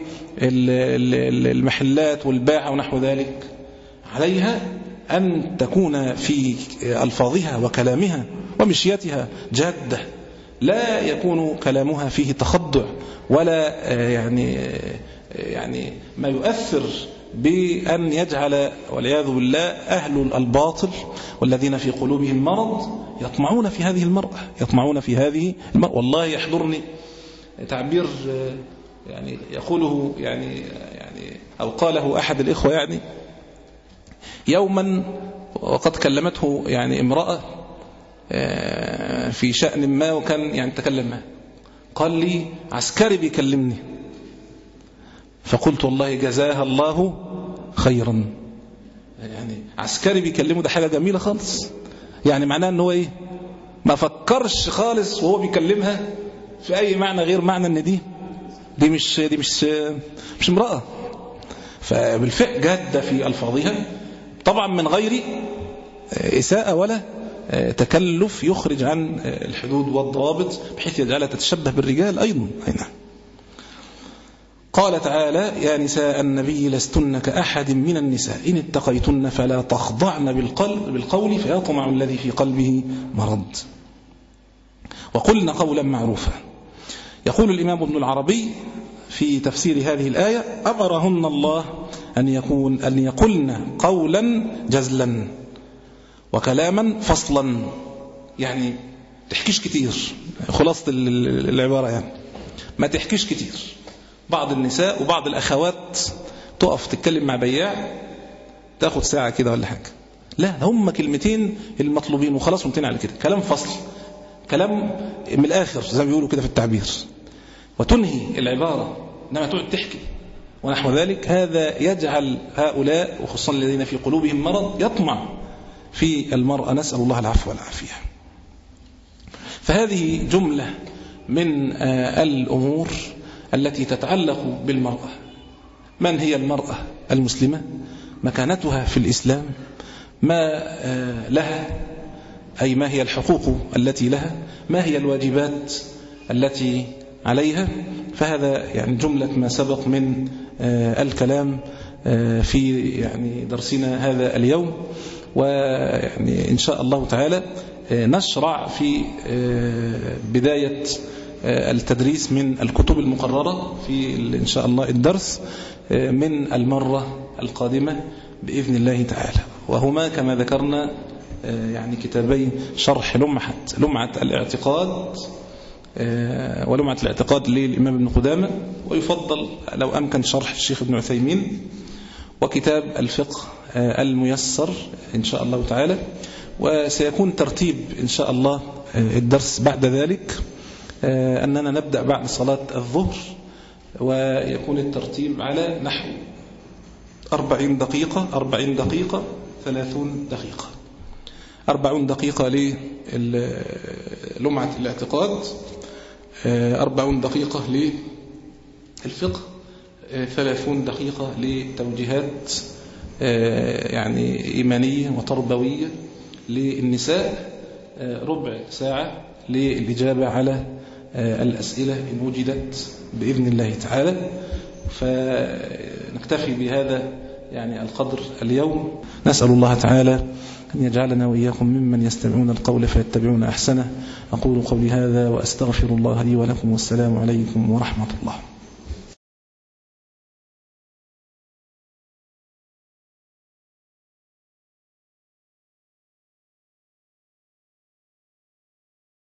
بالمحلات والباعة ونحو ذلك، عليها أن تكون في ألفاظها وكلامها ومشيتها جادة، لا يكون كلامها فيه تخضع ولا يعني يعني ما يؤثر بأن يجعل والعياذ بالله أهل الباطل والذين في قلوبهم مرض يطمعون في هذه المرأة، يطمعون في هذه المرأة. والله يحضرني تعبير يعني يقوله يعني يعني أو قاله أحد الإخوة يعني يوما، وقد كلمته يعني امرأة في شأن ما، وكان يعني تكلم معه، قال لي عسكري بيكلمني، فقلت والله جزاها الله خيرا. يعني عسكري بيكلمه ده حاجة جميلة خالص، يعني معناه أنه إيه؟ ما فكرش خالص وهو بيكلمها في أي معنى غير معنى أن دي دي مش دي مش مش امرأة. فبالفعل جادة في ألفاظها، طبعا من غير إساءة ولا تكلف يخرج عن الحدود والضوابط بحيث يجعلها تتشبه بالرجال أيضا. أيضا قال تعالى: يا نساء النبي لستن كأحد من النساء إن اتقيتن فلا تخضعن بالقلب بالقول فيطمع الذي في قلبه مرض وقلن قولا معروفا. يقول الإمام ابن العربي في تفسير هذه الآية: أمرهن الله أن يكون أن يقولن قولا جزلا وكلاما فصلا، يعني تحكيش كتير. خلاصة العبارة يعني ما تحكيش كتير. بعض النساء وبعض الأخوات تقف تتكلم مع بياع تاخد ساعة كده ولا حاجة، لا، هم كلمتين المطلوبين وخلاص وانتهينا على كده، كلام فصل، كلام من الآخر زي ما بيقولوا كده في التعبير، وتنهي العبارة، إنما تقعد تحكي ونحو ذلك. هذا يجعل هؤلاء وخصوصا الذين في قلوبهم مرض يطمع في المرأة، نسأل الله العفو والعافية. فهذه جملة من الأمور التي تتعلق بالمرأة. من هي المرأة المسلمة؟ مكانتها في الإسلام، ما لها، أي ما هي الحقوق التي لها، ما هي الواجبات التي عليها. فهذا يعني جملة ما سبق من الكلام في يعني درسنا هذا اليوم. ويعني إن شاء الله تعالى نشرع في بداية التدريس من الكتب المقررة في إن شاء الله الدرس من المرة القادمة بإذن الله تعالى، وهما كما ذكرنا يعني كتابين: شرح لمعة لمعة الاعتقاد ولمعة الاعتقاد للإمام ابن قدامة، ويفضل لو أمكن شرح الشيخ ابن عثيمين، وكتاب الفقه الميسر إن شاء الله تعالى. وسيكون ترتيب إن شاء الله الدرس بعد ذلك أننا نبدأ بعد صلاة الظهر، ويكون الترتيب على نحو أربعين دقيقة أربعين دقيقة ثلاثون دقيقة أربعون دقيقة للمعة الاعتقاد، أربعون دقيقة للفقه، ثلاثون دقيقة لتوجيهات يعني إيمانية وتربوية للنساء، ربع ساعة للإجابة على الأسئلة إن وجدت بإذن الله تعالى. فنكتفي بهذا يعني القدر اليوم. نسأل الله تعالى أن يجعلنا وإياكم ممن يستمعون القول فيتبعون أحسنه. أقول قولي هذا وأستغفر الله لي ولكم، والسلام عليكم ورحمة الله.